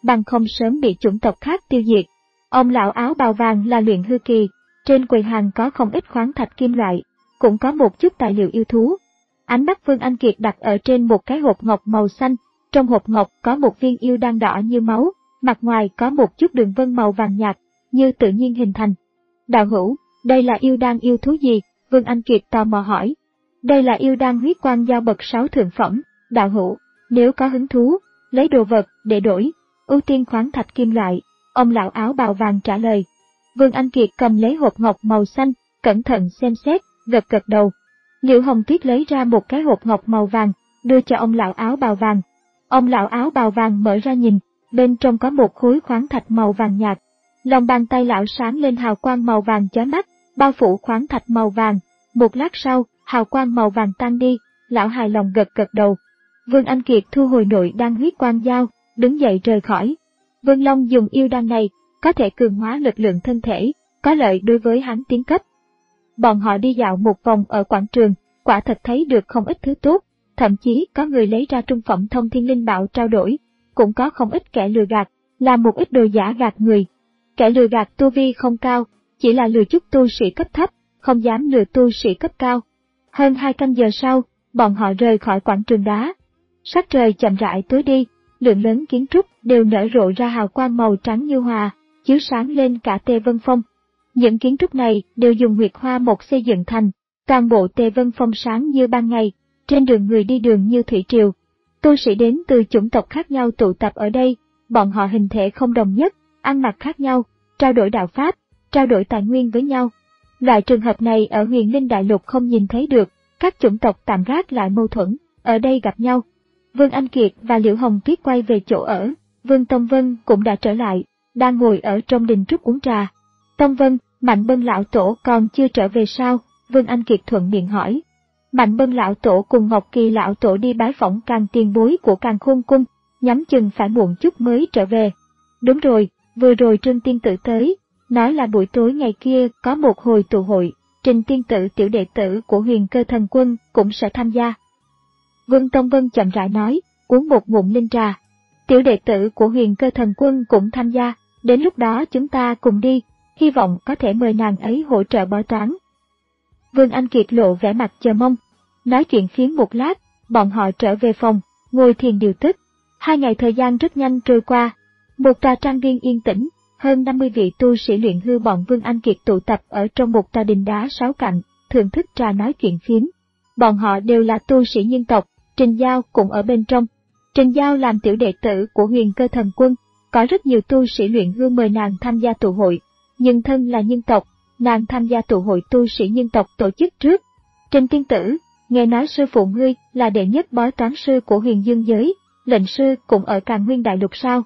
Speaker 1: bằng không sớm bị chủng tộc khác tiêu diệt. Ông lão áo bào vàng là luyện hư kỳ, trên quầy hàng có không ít khoáng thạch kim loại, cũng có một chút tài liệu yêu thú. Ánh mắt Vương Anh Kiệt đặt ở trên một cái hộp ngọc màu xanh, trong hộp ngọc có một viên yêu đan đỏ như máu, mặt ngoài có một chút đường vân màu vàng nhạt, như tự nhiên hình thành. Đạo hữu, đây là yêu đan yêu thú gì? Vương Anh Kiệt tò mò hỏi. Đây là yêu đan huyết quang giao bậc sáu thượng phẩm, đạo hữu, nếu có hứng thú, lấy đồ vật để đổi, ưu tiên khoáng thạch kim loại, ông lão áo bào vàng trả lời. Vương Anh Kiệt cầm lấy hộp ngọc màu xanh, cẩn thận xem xét, gật gật đầu. Liễu Hồng Tuyết lấy ra một cái hộp ngọc màu vàng, đưa cho ông lão áo bào vàng. Ông lão áo bào vàng mở ra nhìn, bên trong có một khối khoáng thạch màu vàng nhạt. Lòng bàn tay lão sáng lên hào quang màu vàng chói mắt, bao phủ khoáng thạch màu vàng. Một lát sau, hào quang màu vàng tan đi, lão hài lòng gật gật đầu. Vương Anh Kiệt thu hồi nội đan huyết quang dao, đứng dậy rời khỏi. Vương Long dùng yêu đan này, có thể cường hóa lực lượng thân thể, có lợi đối với hắn tiến cấp. Bọn họ đi dạo một vòng ở quảng trường, quả thật thấy được không ít thứ tốt, thậm chí có người lấy ra trung phẩm thông thiên linh bảo trao đổi, cũng có không ít kẻ lừa gạt, làm một ít đồ giả gạt người. Kẻ lừa gạt tu vi không cao, chỉ là lừa chút tu sĩ cấp thấp, không dám lừa tu sĩ cấp cao. Hơn hai canh giờ sau, bọn họ rời khỏi quảng trường đá. Sắc trời chậm rãi tối đi, lượng lớn kiến trúc đều nở rộ ra hào quang màu trắng như hòa, chiếu sáng lên cả Tề Vân Phong. Những kiến trúc này đều dùng huyệt hoa mộc xây dựng thành, toàn bộ Tề Vân Phong sáng như ban ngày, trên đường người đi đường như thủy triều. Tu sĩ đến từ chủng tộc khác nhau tụ tập ở đây, bọn họ hình thể không đồng nhất, ăn mặc khác nhau, trao đổi đạo pháp, trao đổi tài nguyên với nhau. Loại trường hợp này ở Huyền Linh Đại Lục không nhìn thấy được, các chủng tộc tạm gác lại mâu thuẫn, ở đây gặp nhau. Vương Anh Kiệt và Liễu Hồng Tuyết quay về chỗ ở, Vương Tông Vân cũng đã trở lại, đang ngồi ở trong đình trúc uống trà. Tông Vân, Mạnh Bân lão tổ còn chưa trở về sao? Vương Anh Kiệt thuận miệng hỏi. Mạnh Bân lão tổ cùng Ngọc Kỳ lão tổ đi bái phỏng Càn tiền bối của Càn Khôn cung, nhắm chừng phải muộn chút mới trở về. Đúng rồi, vừa rồi Trương tiên tử tới, nói là buổi tối ngày kia có một hồi tụ hội, Trình tiên tử tiểu đệ tử của Huyền Cơ Thần Quân cũng sẽ tham gia. Vương Tông Vân chậm rãi nói, uống một ngụm linh trà. Tiểu đệ tử của Huyền Cơ Thần Quân cũng tham gia, đến lúc đó chúng ta cùng đi, hy vọng có thể mời nàng ấy hỗ trợ bói toán. Vương Anh Kiệt lộ vẻ mặt chờ mong. Nói chuyện phiếm một lát, bọn họ trở về phòng, ngồi thiền điều tức. Hai ngày thời gian rất nhanh trôi qua. Một tòa trang viên yên tĩnh, hơn năm mươi vị tu sĩ luyện hư bọn Vương Anh Kiệt tụ tập ở trong một tòa đình đá sáu cạnh, thưởng thức trà nói chuyện phiếm. Bọn họ đều là tu sĩ nhân tộc, Trình Giao cũng ở bên trong. Trình Giao làm tiểu đệ tử của Huyền Cơ Thần Quân, có rất nhiều tu sĩ luyện hư mời nàng tham gia tụ hội, nhưng thân là nhân tộc, nàng tham gia tụ hội tu sĩ nhân tộc tổ chức trước. Trình tiên tử, nghe nói sư phụ ngươi là đệ nhất bói toán sư của Huyền Dương giới, lệnh sư cũng ở Càn Nguyên Đại Lục sao?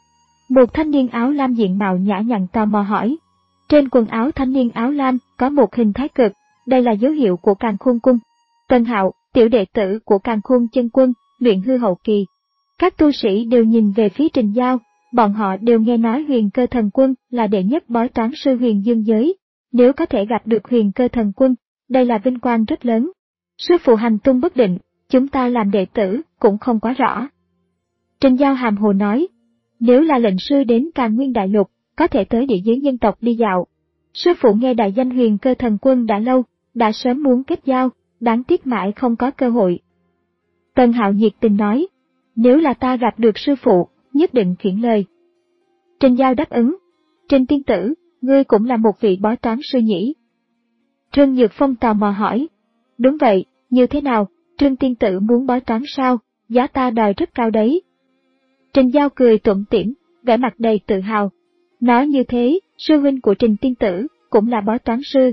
Speaker 1: Một thanh niên áo lam diện mạo nhã nhặn tò mò hỏi. Trên quần áo thanh niên áo lam có một hình thái cực, đây là dấu hiệu của Càn Khôn cung. Tân Hạo, tiểu đệ tử của Càn Khôn chân quân, luyện hư hậu kỳ. Các tu sĩ đều nhìn về phía Trình Giao, bọn họ đều nghe nói Huyền Cơ Thần Quân là đệ nhất bói toán sư Huyền Dương giới. Nếu có thể gặp được Huyền Cơ Thần Quân, đây là vinh quang rất lớn. Sư phụ hành tung bất định, chúng ta làm đệ tử cũng không quá rõ. Trình Giao hàm hồ nói, nếu là lệnh sư đến Càn Nguyên Đại Lục, có thể tới địa giới nhân tộc đi dạo. Sư phụ nghe đại danh Huyền Cơ Thần Quân đã lâu, đã sớm muốn kết giao, đáng tiếc mãi không có cơ hội. Tân Hạo nhiệt tình nói, nếu là ta gặp được sư phụ, nhất định khiển lời. Trình Giao đáp ứng, Trình tiên tử, ngươi cũng là một vị bói toán sư nhỉ? Trương Nhược Phong tò mò hỏi, đúng vậy, như thế nào, Trương tiên tử muốn bói toán sao, giá ta đòi rất cao đấy. Trình Giao cười tủm tỉm, vẻ mặt đầy tự hào. Nói như thế, sư huynh của Trình tiên tử cũng là bói toán sư.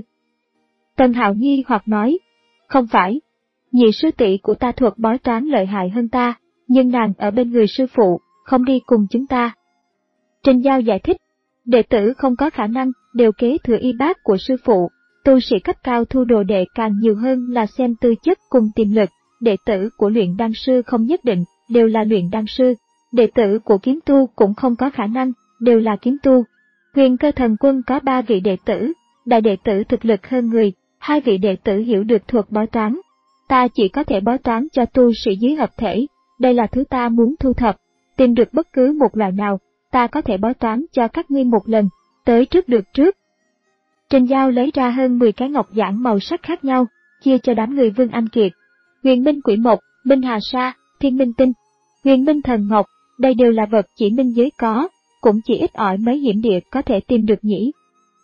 Speaker 1: Tân Hạo nghi hoặc nói, không phải, nhị sư tỷ của ta thuộc bói toán lợi hại hơn ta, nhưng nàng ở bên người sư phụ, không đi cùng chúng ta. Trình Giao giải thích, đệ tử không có khả năng đều kế thừa y bát của sư phụ, tu sĩ cấp cao thu đồ đệ càng nhiều hơn là xem tư chất cùng tiềm lực, đệ tử của luyện đan sư không nhất định đều là luyện đan sư, đệ tử của kiếm tu cũng không có khả năng đều là kiếm tu. Huyền Cơ Thần Quân có ba vị đệ tử, đại đệ tử thực lực hơn người, hai vị đệ tử hiểu được thuật bói toán. Ta chỉ có thể bói toán cho tu sĩ dưới hợp thể, đây là thứ ta muốn thu thập, tìm được bất cứ một loại nào, ta có thể bói toán cho các ngươi một lần, tới trước được trước. Trình Giao lấy ra hơn mười cái ngọc giản màu sắc khác nhau, chia cho đám người Vương Anh Kiệt. Huyền Minh Quỷ Mộc, Minh Hà Sa, Thiên Minh Tinh, Huyền Minh Thần Ngọc, đây đều là vật chỉ minh giới có, cũng chỉ ít ỏi mấy hiểm địa có thể tìm được nhỉ.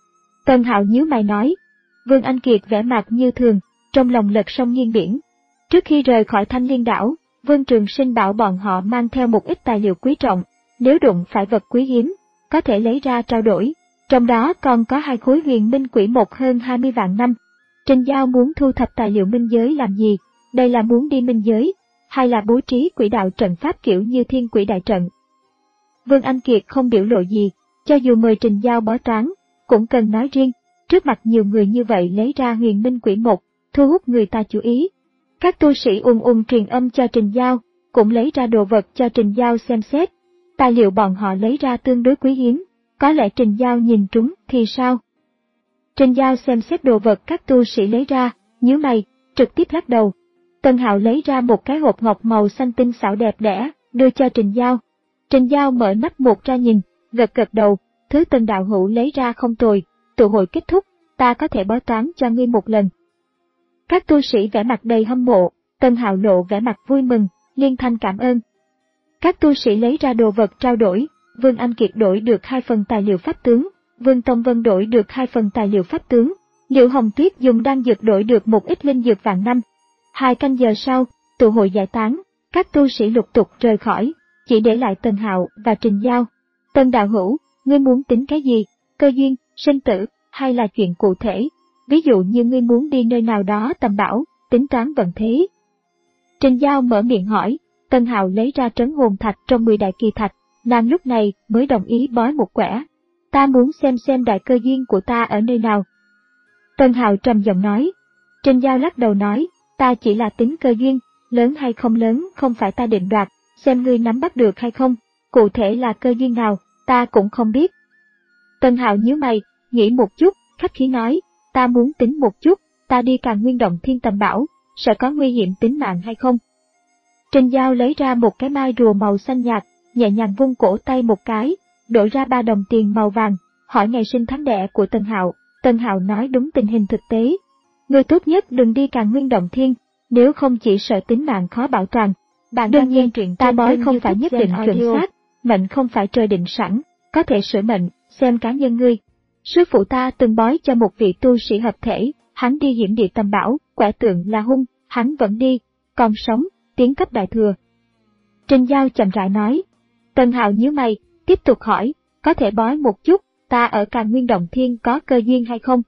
Speaker 1: Tần Hạo nhíu mày nói. Vương Anh Kiệt vẻ mặt như thường, trong lòng lật sông nghiêng biển. Trước khi rời khỏi Thanh Liên đảo, Vương Trường Sinh bảo bọn họ mang theo một ít tài liệu quý trọng, nếu đụng phải vật quý hiếm, có thể lấy ra trao đổi. Trong đó còn có hai khối huyền minh quỷ mộc hơn hai mươi vạn năm. Trình Giao muốn thu thập tài liệu minh giới làm gì? Đây là muốn đi minh giới, hay là bố trí quỷ đạo trận pháp kiểu như thiên quỷ đại trận? Vương Anh Kiệt không biểu lộ gì, cho dù mời Trình Giao bói toán, cũng cần nói riêng, trước mặt nhiều người như vậy lấy ra huyền minh quỷ mộc, thu hút người ta chú ý. Các tu sĩ ùn ùn truyền âm cho Trình Giao, cũng lấy ra đồ vật cho Trình Giao xem xét. Tài liệu bọn họ lấy ra tương đối quý hiếm, có lẽ Trình Giao nhìn trúng thì sao? Trình Giao xem xét đồ vật các tu sĩ lấy ra, nhíu mày, trực tiếp lắc đầu. Tân Hạo lấy ra một cái hộp ngọc màu xanh tinh xảo đẹp đẽ, đưa cho Trình Giao. Trình Giao mở mắt một ra nhìn, gật gật đầu, thứ Tân đạo hữu lấy ra không tồi, tụ hội kết thúc, ta có thể bói toán cho ngươi một lần. Các tu sĩ vẻ mặt đầy hâm mộ, Tân Hạo lộ vẻ mặt vui mừng, liên thanh cảm ơn. Các tu sĩ lấy ra đồ vật trao đổi, Vương Anh Kiệt đổi được hai phần tài liệu pháp tướng, Vương Tông Vân đổi được hai phần tài liệu pháp tướng, Liễu Hồng Tuyết dùng đan dược đổi được một ít linh dược vạn năm. Hai canh giờ sau, tụ hội giải tán, các tu sĩ lục tục rời khỏi, chỉ để lại Tân Hạo và Trình Giao. Tân đạo hữu, ngươi muốn tính cái gì? Cơ duyên, sinh tử, hay là chuyện cụ thể? Ví dụ như ngươi muốn đi nơi nào đó tầm bảo, tính toán vận thế. Trình Giao mở miệng hỏi, Tân Hạo lấy ra trấn hồn thạch trong mười đại kỳ thạch, nàng lúc này mới đồng ý bói một quẻ. Ta muốn xem xem đại cơ duyên của ta ở nơi nào. Tân Hạo trầm giọng nói. Trình Giao lắc đầu nói, ta chỉ là tính cơ duyên, lớn hay không lớn không phải ta định đoạt, xem ngươi nắm bắt được hay không, cụ thể là cơ duyên nào, ta cũng không biết. Tân Hạo nhíu mày, nghĩ một chút, khách khí nói, ta muốn tính một chút, ta đi Càn Nguyên Động Thiên tầm bảo, sẽ có nguy hiểm tính mạng hay không? Trình Giao lấy ra một cái mai rùa màu xanh nhạt, nhẹ nhàng vung cổ tay một cái, đổ ra ba đồng tiền màu vàng, hỏi ngày sinh tháng đẻ của Tân Hạo. Tân Hạo nói đúng tình hình thực tế. Người tốt nhất đừng đi Càn Nguyên Động Thiên, nếu không chỉ sợ tính mạng khó bảo toàn. Bạn đương nhiên chuyện ta bói không phải nhất định chuẩn xác, mệnh không phải trời định sẵn, có thể sửa mệnh, xem cá nhân ngươi. Sư phụ ta từng bói cho một vị tu sĩ hợp thể, hắn đi hiểm địa tầm bảo, quẻ tượng là hung, hắn vẫn đi, còn sống, tiến cấp đại thừa. Trình Giao chậm rãi nói. Tân Hạo nhíu mày, tiếp tục hỏi, có thể bói một chút, ta ở Càn Nguyên Động Thiên có cơ duyên hay không?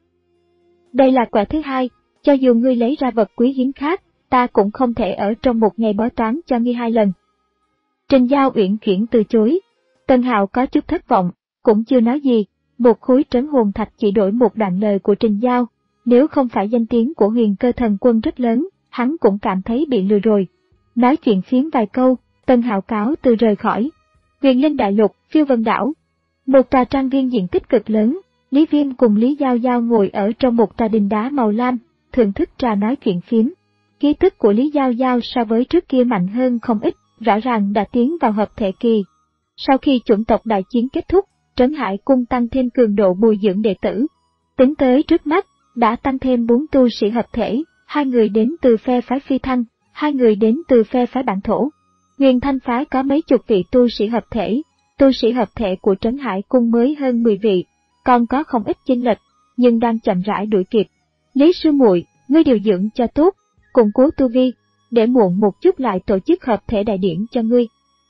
Speaker 1: Đây là quẻ thứ hai, cho dù ngươi lấy ra vật quý hiếm khác, ta cũng không thể ở trong một ngày bói toán cho ngươi hai lần. Trình Giao uyển chuyển từ chối. Tân Hạo có chút thất vọng, cũng chưa nói gì, một khối trấn hồn thạch chỉ đổi một đoạn lời của Trình Giao, nếu không phải danh tiếng của Huyền Cơ Thần Quân rất lớn, hắn cũng cảm thấy bị lừa rồi. Nói chuyện phiếm vài câu, Tân Hạo cáo từ rời khỏi. Huyền Linh Đại Lục, Phiêu Vân Đảo. Một tòa trang viên diện tích cực lớn, Lý Viêm cùng Lý Giao Giao ngồi ở trong một tòa đình đá màu lam, thưởng thức trà nói chuyện phiếm. Ký tức của Lý Giao Giao so với trước kia mạnh hơn không ít, rõ ràng đã tiến vào hợp thể kỳ. Sau khi chủng tộc đại chiến kết thúc, Trấn Hải Cung tăng thêm cường độ bồi dưỡng đệ tử. Tính tới trước mắt, đã tăng thêm bốn tu sĩ hợp thể, hai người đến từ phe phái Phi Thăng, hai người đến từ phe phái Bản Thổ. Huyền Thanh phái có mấy chục vị tu sĩ hợp thể, tu sĩ hợp thể của Trấn Hải Cung mới hơn mười vị, còn có không ít chênh lệch, nhưng đang chậm rãi đuổi kịp. Lý sư muội, ngươi điều dưỡng cho tốt, củng cố tu vi, để muộn một chút lại tổ chức hợp thể đại điển cho ngươi.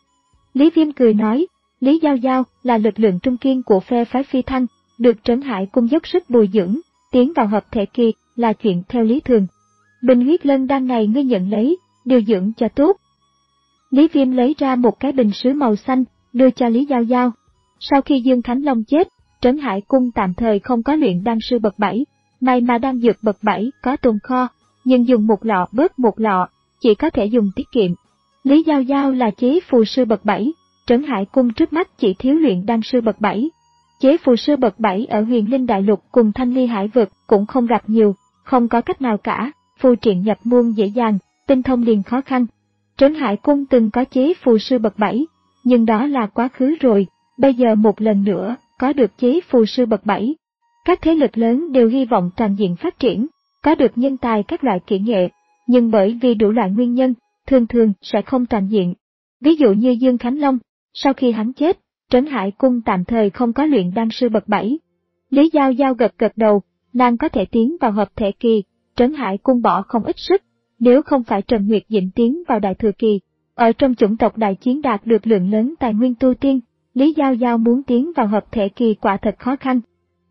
Speaker 1: Lý Viêm cười nói, Lý Giao Giao là lực lượng trung kiên của phe phái Phi Thăng, được Trấn Hải Cung dốc sức bồi dưỡng, tiến vào hợp thể kỳ là chuyện theo lý thường. Bình huyết lân đan này ngươi nhận lấy, điều dưỡng cho tốt. Lý Viêm lấy ra một cái bình sứ màu xanh, đưa cho Lý Giao Giao. Sau khi Dương Khánh Long chết, Trấn Hải Cung tạm thời không có luyện đan sư bậc bảy, may mà đan dược bậc bảy có tồn kho, nhưng dùng một lọ bớt một lọ, chỉ có thể dùng tiết kiệm. Lý Giao Giao là chế phù sư bậc bảy, Trấn Hải Cung trước mắt chỉ thiếu luyện đan sư bậc bảy. Chế phù sư bậc bảy ở Huyền Linh Đại Lục cùng Thanh Ly Hải Vực cũng không gặp nhiều, không có cách nào cả, phù triện nhập môn dễ dàng, tinh thông liền khó khăn. Trấn Hải Cung từng có chế phù sư bậc bảy, nhưng đó là quá khứ rồi, bây giờ một lần nữa có được chế phù sư bậc bảy. Các thế lực lớn đều hy vọng toàn diện phát triển, có được nhân tài các loại kỹ nghệ, nhưng bởi vì đủ loại nguyên nhân, thường thường sẽ không toàn diện. Ví dụ như Dương Khánh Long, sau khi hắn chết, Trấn Hải Cung tạm thời không có luyện đan sư bậc bảy. Lý Giao Giao gật gật đầu, nàng có thể tiến vào hợp thể kỳ, Trấn Hải Cung bỏ không ít sức, nếu không phải Trần Nguyệt Dĩnh tiến vào đại thừa kỳ. Ở trong chủng tộc đại chiến đạt được lượng lớn tài nguyên tu tiên, Lý Giao Giao muốn tiến vào hợp thể kỳ quả thật khó khăn.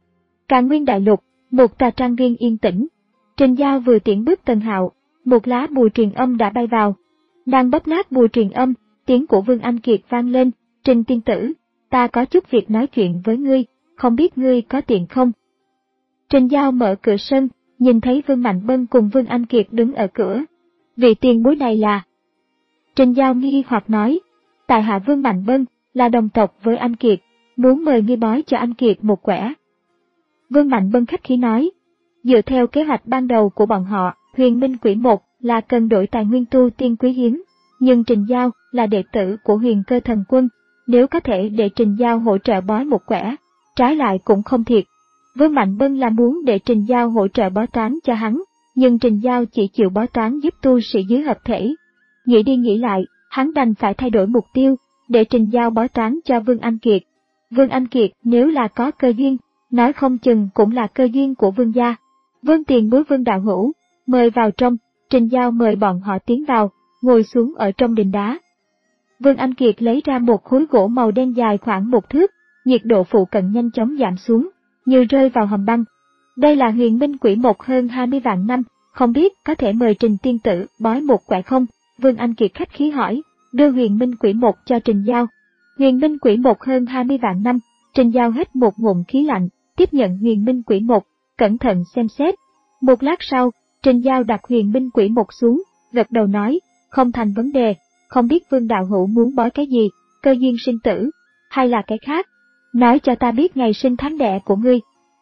Speaker 1: Càn Nguyên Đại Lục, một tòa trang viên yên tĩnh. Trình Giao vừa tiễn bước Tần Hạo, một lá bùa truyền âm đã bay vào. Nàng bóp nát bùa truyền âm, tiếng của Vương Anh Kiệt vang lên, Trình tiên tử, ta có chút việc nói chuyện với ngươi, không biết ngươi có tiện không? Trình Giao mở cửa sân, nhìn thấy Vương Mạnh Bân cùng Vương Anh Kiệt đứng ở cửa. Vị tiền bối này là... Trình Giao nghi hoặc nói, tại hạ Vương Mạnh Bân, là đồng tộc với anh Kiệt, muốn mời ngươi bói cho anh Kiệt một quẻ. Vương Mạnh Bân khách khí nói, dựa theo kế hoạch ban đầu của bọn họ, Huyền Minh Quỷ Một là cần đổi tài nguyên tu tiên quý hiếm, nhưng Trình Giao là đệ tử của Huyền Cơ Thần Quân, nếu có thể để Trình Giao hỗ trợ bói một quẻ, trái lại cũng không thiệt. Vương Mạnh Bân là muốn để Trình Giao hỗ trợ bói toán cho hắn, nhưng Trình Giao chỉ chịu bói toán giúp tu sĩ dưới hợp thể. Nghĩ đi nghĩ lại, hắn đành phải thay đổi mục tiêu, để Trình Giao bói toán cho Vương Anh Kiệt. Vương Anh Kiệt nếu là có cơ duyên, nói không chừng cũng là cơ duyên của Vương gia. Vương tiền bối Vương đạo hữu, mời vào trong, Trình Giao mời bọn họ tiến vào, ngồi xuống ở trong đình đá. Vương Anh Kiệt lấy ra một khối gỗ màu đen dài khoảng một thước, nhiệt độ phụ cận nhanh chóng giảm xuống, như rơi vào hầm băng. Đây là Huyền Minh Quỷ Một hơn hai mươi vạn năm, không biết có thể mời Trình tiên tử bói một quẻ không? Vương Anh Kiệt khách khí hỏi, đưa Huyền Minh Quỷ Một cho Trình Giao. Huyền Minh Quỷ Một hơn hai mươi vạn năm, Trình Giao hít một ngụm khí lạnh, tiếp nhận Huyền Minh Quỷ Một, cẩn thận xem xét. Một lát sau, Trình Giao đặt Huyền Minh Quỷ Một xuống, gật đầu nói, không thành vấn đề, không biết Vương đạo hữu muốn bói cái gì, cơ duyên sinh tử, hay là cái khác, nói cho ta biết ngày sinh tháng đẻ của ngươi.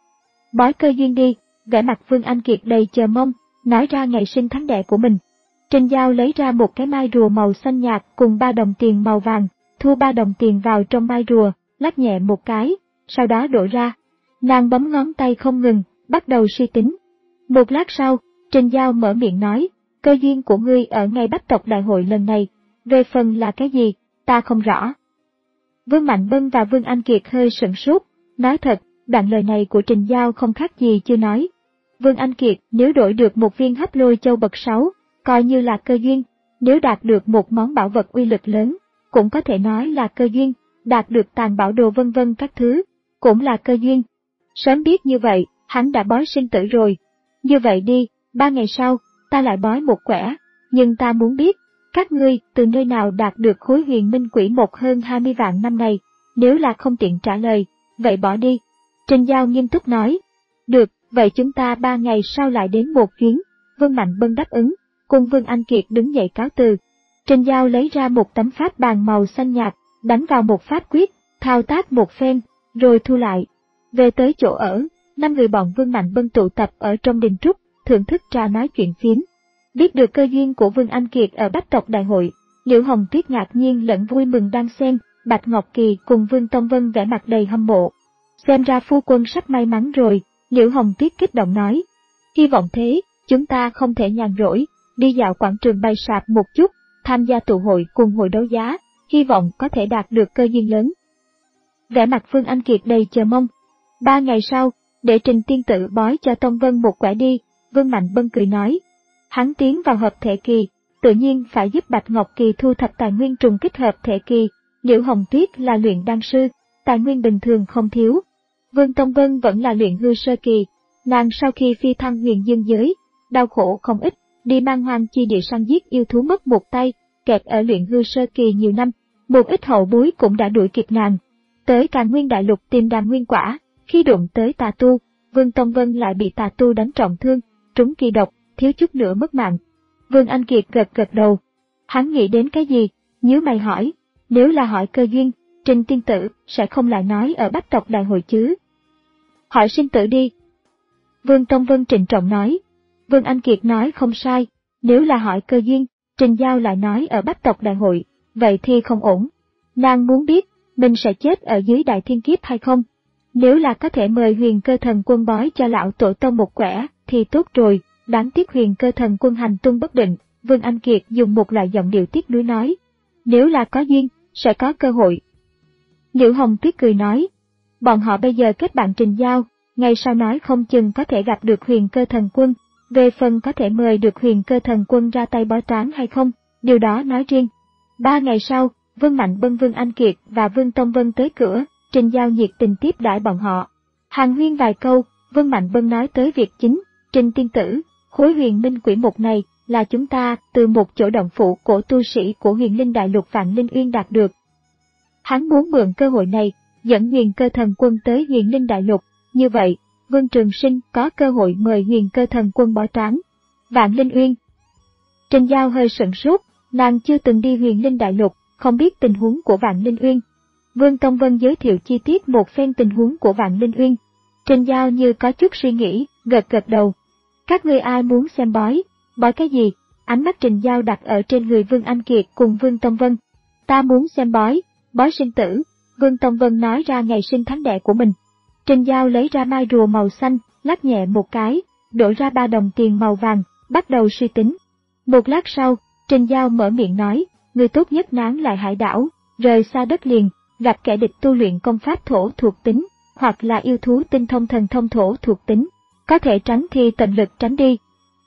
Speaker 1: Bói cơ duyên đi, vẻ mặt Vương Anh Kiệt đầy chờ mong, nói ra ngày sinh tháng đẻ của mình. Trình Giao lấy ra một cái mai rùa màu xanh nhạt cùng ba đồng tiền màu vàng, thu ba đồng tiền vào trong mai rùa, lắc nhẹ một cái, sau đó đổ ra. Nàng bấm ngón tay không ngừng, bắt đầu suy tính. Một lát sau, Trình Giao mở miệng nói, cơ duyên của ngươi ở ngày Bách tộc đại hội lần này, về phần là cái gì, ta không rõ. Vương Mạnh Bân và Vương Anh Kiệt hơi sửng sốt, nói thật, đoạn lời này của Trình Giao không khác gì chưa nói. Vương Anh Kiệt nếu đổi được một viên hấp lôi châu bậc sáu, coi như là cơ duyên, nếu đạt được một món bảo vật uy lực lớn, cũng có thể nói là cơ duyên, đạt được tàn bảo đồ vân vân các thứ, cũng là cơ duyên. Sớm biết như vậy, hắn đã bói sinh tử rồi. Như vậy đi, ba ngày sau, ta lại bói một quẻ, nhưng ta muốn biết, các ngươi từ nơi nào đạt được khối Huyền Minh Quỷ Một hơn hai mươi vạn năm này, nếu là không tiện trả lời, vậy bỏ đi. Trình Giao nghiêm túc nói, được, vậy chúng ta ba ngày sau lại đến một chuyến. Vương Mạnh Bân đáp ứng, cùng Vương Anh Kiệt đứng dậy cáo từ. Trình Giao lấy ra một tấm pháp bàn màu xanh nhạt, đánh vào một pháp quyết, thao tác một phen, rồi thu lại. Về tới chỗ ở, năm người bọn Vương Mạnh Bân tụ tập ở trong đình trúc, thưởng thức trà nói chuyện phiếm. Biết được cơ duyên của Vương Anh Kiệt ở Bách tộc đại hội, Liễu Hồng Tuyết ngạc nhiên lẫn vui mừng đang xen, Bạch Ngọc Kỳ cùng Vương Tông Vân vẻ mặt đầy hâm mộ. Xem ra phu quân sắp may mắn rồi, Liễu Hồng Tuyết kích động nói. Hy vọng thế, chúng ta không thể nhàn rỗi, đi dạo quảng trường bày sạp một chút, tham gia tụ hội cùng hội đấu giá, hy vọng có thể đạt được cơ duyên lớn. Vẻ mặt Vương Anh Kiệt đầy chờ mong. Ba ngày sau, để Trình tiên tử bói cho Tông Vân một quẻ đi, Vương Mạnh Bân cười nói. Hắn tiến vào hợp thể kỳ, tự nhiên phải giúp Bạch Ngọc Kỳ thu thập tài nguyên trùng kích hợp thể kỳ. Liễu Hồng Tuyết là luyện đan sư, tài nguyên bình thường không thiếu. Vương Tông Vân vẫn là luyện hư sơ kỳ, nàng sau khi phi thăng huyền dương giới, đau khổ không ít, đi mang hoang chi địa săn giết yêu thú mất một tay, kẹt ở luyện hư sơ kỳ nhiều năm, một ít hậu bối cũng đã đuổi kịp nàng. Tới Càn Nguyên Đại Lục tìm đàn nguyên quả, khi đụng tới tà tu, Vương Tông Vân lại bị tà tu đánh trọng thương, trúng kỳ độc, thiếu chút nữa mất mạng. Vương Anh Kiệt gật gật đầu. Hắn nghĩ đến cái gì? Nhíu mày hỏi, nếu là hỏi cơ duyên, Trình tiên tử sẽ không lại nói ở Bách tộc đại hội chứ. Hỏi sinh tử đi. Vương Tông Vân trịnh trọng nói. Vương Anh Kiệt nói không sai, nếu là hỏi cơ duyên, Trình Giao lại nói ở Bách tộc đại hội, vậy thì không ổn. Nàng muốn biết, mình sẽ chết ở dưới đại thiên kiếp hay không. Nếu là có thể mời Huyền Cơ Thần Quân bói cho lão tổ tông một quẻ, thì tốt rồi, đáng tiếc Huyền Cơ Thần Quân hành tung bất định. Vương Anh Kiệt dùng một loại giọng điệu tiếc nuối nói, nếu là có duyên, sẽ có cơ hội. Liễu Hồng Tuyết cười nói, bọn họ bây giờ kết bạn Trình Giao, ngày sau nói không chừng có thể gặp được Huyền Cơ Thần Quân, về phần có thể mời được Huyền Cơ Thần Quân ra tay bói toán hay không, điều đó nói riêng. Ba ngày sau, Vương Mạnh Bân, Vương Anh Kiệt và Vương Tông Vân tới cửa, Trình Giao nhiệt tình tiếp đãi bọn họ. Hàn huyên vài câu, Vương Mạnh Bân nói tới việc chính, Trình tiên tử, khối huyền minh quỷ mục này là chúng ta từ một chỗ động phủ cổ tu sĩ của huyền linh đại lục Vạn Linh Uyên đạt được. Hắn muốn mượn cơ hội này, dẫn Huyền Cơ Thần Quân tới huyền linh đại lục, như vậy, Vương Trường Sinh có cơ hội mời Huyền Cơ Thần Quân bói toán. Vạn Linh Uyên. Trình Giao hơi sửng sốt, nàng chưa từng đi huyền linh đại lục, không biết tình huống của Vạn Linh Uyên. Vương Tông Vân giới thiệu chi tiết một phen tình huống của Vạn Linh Uyên. Trình Giao như có chút suy nghĩ, gật gật đầu. Các ngươi ai muốn xem bói, bói cái gì? Ánh mắt Trình Giao đặt ở trên người Vương Anh Kiệt cùng Vương Tông Vân. Ta muốn xem bói, bói sinh tử. Vương Tông Vân nói ra ngày sinh tháng đẻ của mình. Trình Giao lấy ra mai rùa màu xanh, lắc nhẹ một cái, đổ ra ba đồng tiền màu vàng, bắt đầu suy tính. Một lát sau, Trình Giao mở miệng nói, người tốt nhất nán lại hải đảo, rời xa đất liền, gặp kẻ địch tu luyện công pháp thổ thuộc tính, hoặc là yêu thú tinh thông thần thông thổ thuộc tính, có thể tránh thì tận lực tránh đi.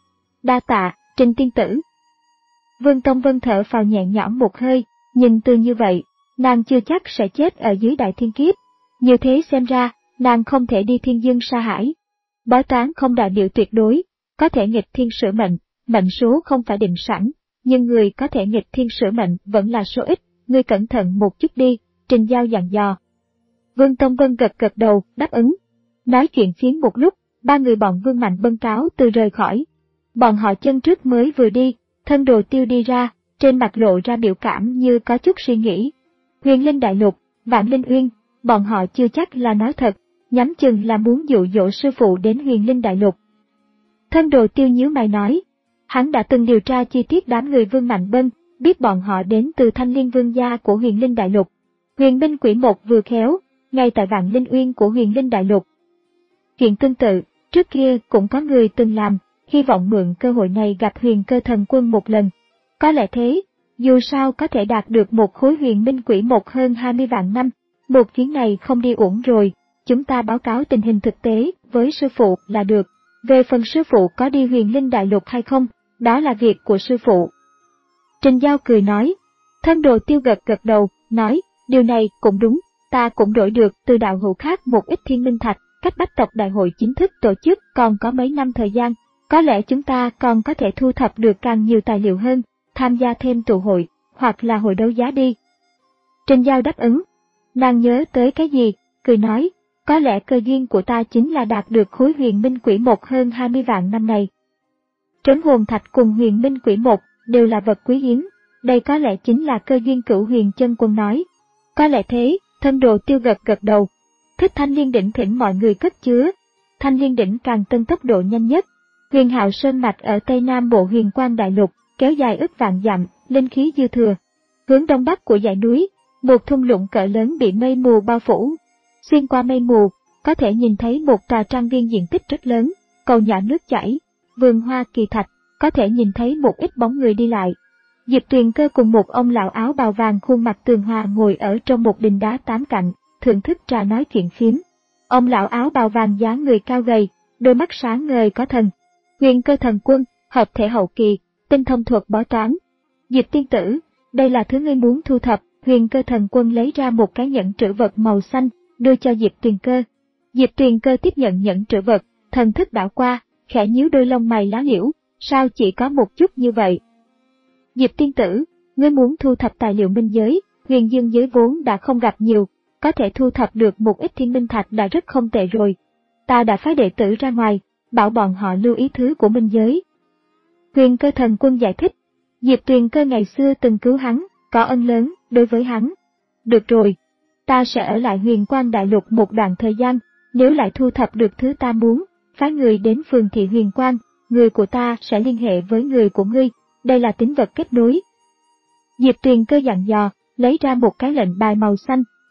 Speaker 1: Đa tạ, Trình tiên tử. Vương Tông Vân thở phào nhẹ nhõm một hơi, nhìn từ như vậy, nàng chưa chắc sẽ chết ở dưới đại thiên kiếp. Như thế xem ra, nàng không thể đi thiên dương sa hải. Bói toán không đại biểu tuyệt đối, có thể nghịch thiên sửa mệnh, mệnh số không phải định sẵn, nhưng người có thể nghịch thiên sửa mệnh vẫn là số ít, ngươi cẩn thận một chút đi, Trình Giao dặn dò. Vương Tông Vân gật gật đầu, đáp ứng. Nói chuyện phiếm một lúc, ba người bọn Vương Mạnh Bân cáo từ rời khỏi. Bọn họ chân trước mới vừa đi, Thân Đồ Tiêu đi ra, trên mặt lộ ra biểu cảm như có chút suy nghĩ. Huyền Linh Đại Lục, Vạn Linh Uyên, bọn họ chưa chắc là nói thật, nhắm chừng là muốn dụ dỗ sư phụ đến Huyền Linh Đại Lục. Thân Đồ Tiêu nhíu mày nói, hắn đã từng điều tra chi tiết đám người Vương Mạnh Bân, biết bọn họ đến từ Thanh Liên Vương gia của Huyền Linh Đại Lục. Huyền binh quỷ một vừa khéo, ngay tại Vạn Linh Uyên của Huyền Linh Đại Lục. Chuyện tương tự, trước kia cũng có người từng làm, hy vọng mượn cơ hội này gặp Huyền Cơ Thần Quân một lần. Có lẽ thế, dù sao có thể đạt được một khối huyền binh quỷ một hơn hai mươi vạn năm, một chuyến này không đi uổng rồi, chúng ta báo cáo tình hình thực tế với sư phụ là được. Về phần sư phụ có đi Huyền Linh Đại Lục hay không, đó là việc của sư phụ. Trình Giao cười nói, Thân Đồ Tiêu gật gật đầu, nói, điều này cũng đúng, ta cũng đổi được từ đạo hữu khác một ít thiên minh thạch, cách bách tộc đại hội chính thức tổ chức còn có mấy năm thời gian, có lẽ chúng ta còn có thể thu thập được càng nhiều tài liệu hơn, tham gia thêm tụ hội, hoặc là hội đấu giá đi. Trình Giao đáp ứng, nàng nhớ tới cái gì, cười nói, có lẽ cơ duyên của ta chính là đạt được khối huyền minh quỷ một hơn hai mươi vạn năm này. Trấn hồn thạch cùng huyền minh quỷ một đều là vật quý hiếm, đây có lẽ chính là cơ duyên Cửu Huyền Chân Quân nói. Có lẽ thế, Thân Đồ Tiêu gật gật đầu. Thích Thanh Liên Đỉnh thỉnh mọi người cất chứa. Thanh Liên Đỉnh càng tân tốc độ nhanh nhất. Huyền Hạo Sơn mạch ở tây nam bộ Huyền Quang Đại Lục, kéo dài ức vạn dặm, linh khí dư thừa. Hướng đông bắc của dãy núi, một thung lũng cỡ lớn bị mây mù bao phủ. Xuyên qua mây mù, có thể nhìn thấy một tòa trang viên diện tích rất lớn, cầu nhỏ nước chảy, vườn hoa kỳ thạch, có thể nhìn thấy một ít bóng người đi lại. Diệp Tuyền Cơ cùng một ông lão áo bào vàng khuôn mặt tường hòa ngồi ở trong một đình đá tám cạnh, thưởng thức trà nói chuyện phiếm. Ông lão áo bào vàng dáng người cao gầy, đôi mắt sáng ngời có thần. Huyền Cơ Thần Quân, hợp thể hậu kỳ, tinh thông thuật bói toán. Diệp tiên tử, đây là thứ ngươi muốn thu thập. Huyền Cơ Thần Quân lấy ra một cái nhẫn trữ vật màu xanh, đưa cho Diệp Tuyền Cơ. Diệp Tuyền Cơ tiếp nhận nhẫn trữ vật, thần thức đảo qua, khẽ nhíu đôi lông mày lá liễu, sao chỉ có một chút như vậy? Diệp tiên tử, ngươi muốn thu thập tài liệu minh giới, huyền dương giới vốn đã không gặp nhiều, có thể thu thập được một ít thiên minh thạch đã rất không tệ rồi. Ta đã phái đệ tử ra ngoài, bảo bọn họ lưu ý thứ của minh giới. Huyền Cơ Thần Quân giải thích, Diệp Tuyền Cơ ngày xưa từng cứu hắn, có ân lớn đối với hắn. Được rồi, ta sẽ ở lại Huyền Quang Đại Lục một đoạn thời gian, nếu lại thu thập được thứ ta muốn, phái người đến phường thị Huyền Quang, người của ta sẽ liên hệ với người của ngươi, đây là tín vật kết nối. Diệp Tuyền Cơ dặn dò, lấy ra một cái lệnh bài màu xanh,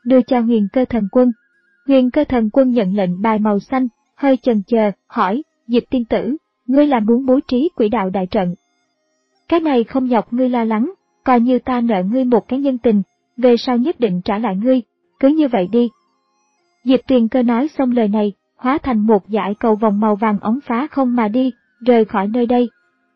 Speaker 1: đưa cho Huyền Cơ Thần Quân. Huyền Cơ Thần Quân nhận lệnh bài màu xanh, hơi chần chờ, hỏi, Diệp tiên tử, ngươi là muốn bố trí quỹ đạo đại trận. Cái này không nhọc ngươi lo lắng, coi như ta nợ ngươi một cái nhân tình, về sau nhất định trả lại ngươi, cứ như vậy đi. Diệp Tuyền Cơ nói xong lời này, hóa thành một dải cầu vòng màu vàng óng phá không mà đi, rời khỏi nơi đây.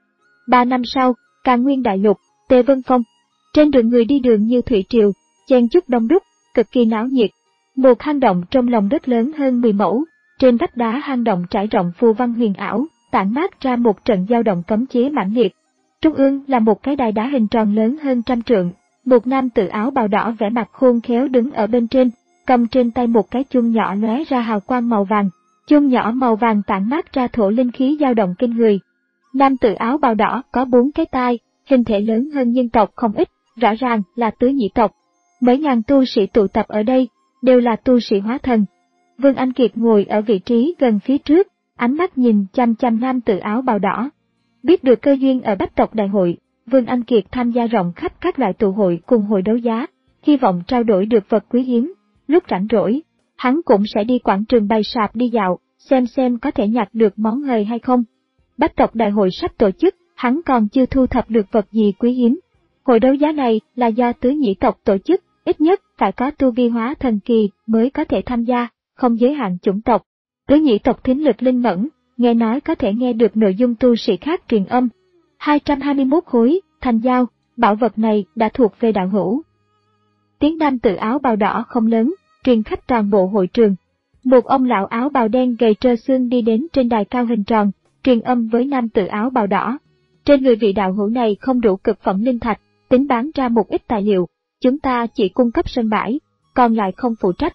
Speaker 1: Ba năm sau, Càn Nguyên Đại Lục, Tề Vân Phong. Trên đường người đi đường như thủy triều, chen chúc đông đúc, cực kỳ náo nhiệt. Một hang động trong lòng đất lớn hơn mười mẫu, trên vách đá hang động trải rộng phù văn huyền ảo, tản mát ra một trận dao động cấm chế mãnh liệt. Trung ương là một cái đài đá hình tròn lớn hơn trăm trượng, một nam tử áo bào đỏ vẻ mặt khôn khéo đứng ở bên trên, cầm trên tay một cái chuông nhỏ lóe ra hào quang màu vàng. Chuông nhỏ màu vàng tản mát ra thổ linh khí dao động kinh người. Nam tử áo bào đỏ có bốn cái tai, hình thể lớn hơn nhân tộc không ít, rõ ràng là tứ nhĩ tộc. Mấy ngàn tu sĩ tụ tập ở đây, đều là tu sĩ hóa thần. Vương Anh Kiệt ngồi ở vị trí gần phía trước, ánh mắt nhìn chăm chăm nam tử áo bào đỏ. Biết được cơ duyên ở Bách tộc đại hội, Vương Anh Kiệt tham gia rộng khắp các loại tụ hội cùng hội đấu giá, hy vọng trao đổi được vật quý hiếm. Lúc rảnh rỗi, hắn cũng sẽ đi quảng trường bày sạp đi dạo, xem xem có thể nhặt được món hời hay không. Bách tộc đại hội sắp tổ chức, hắn còn chưa thu thập được vật gì quý hiếm. Hội đấu giá này là do tứ nhĩ tộc tổ chức, ít nhất phải có tu vi hóa thần kỳ mới có thể tham gia, không giới hạn chủng tộc. Tứ nhĩ tộc thính lực linh mẫn, nghe nói có thể nghe được nội dung tu sĩ khác truyền âm. hai trăm hai mươi mốt khối, thành giao, bảo vật này đã thuộc về đạo hữu. Tiếng nam tử áo bào đỏ không lớn, truyền khắp toàn bộ hội trường. Một ông lão áo bào đen gầy trơ xương đi đến trên đài cao hình tròn, truyền âm với nam tử áo bào đỏ. Trên người vị đạo hữu này không đủ cực phẩm linh thạch, tính bán ra một ít tài liệu, chúng ta chỉ cung cấp sân bãi, còn lại không phụ trách.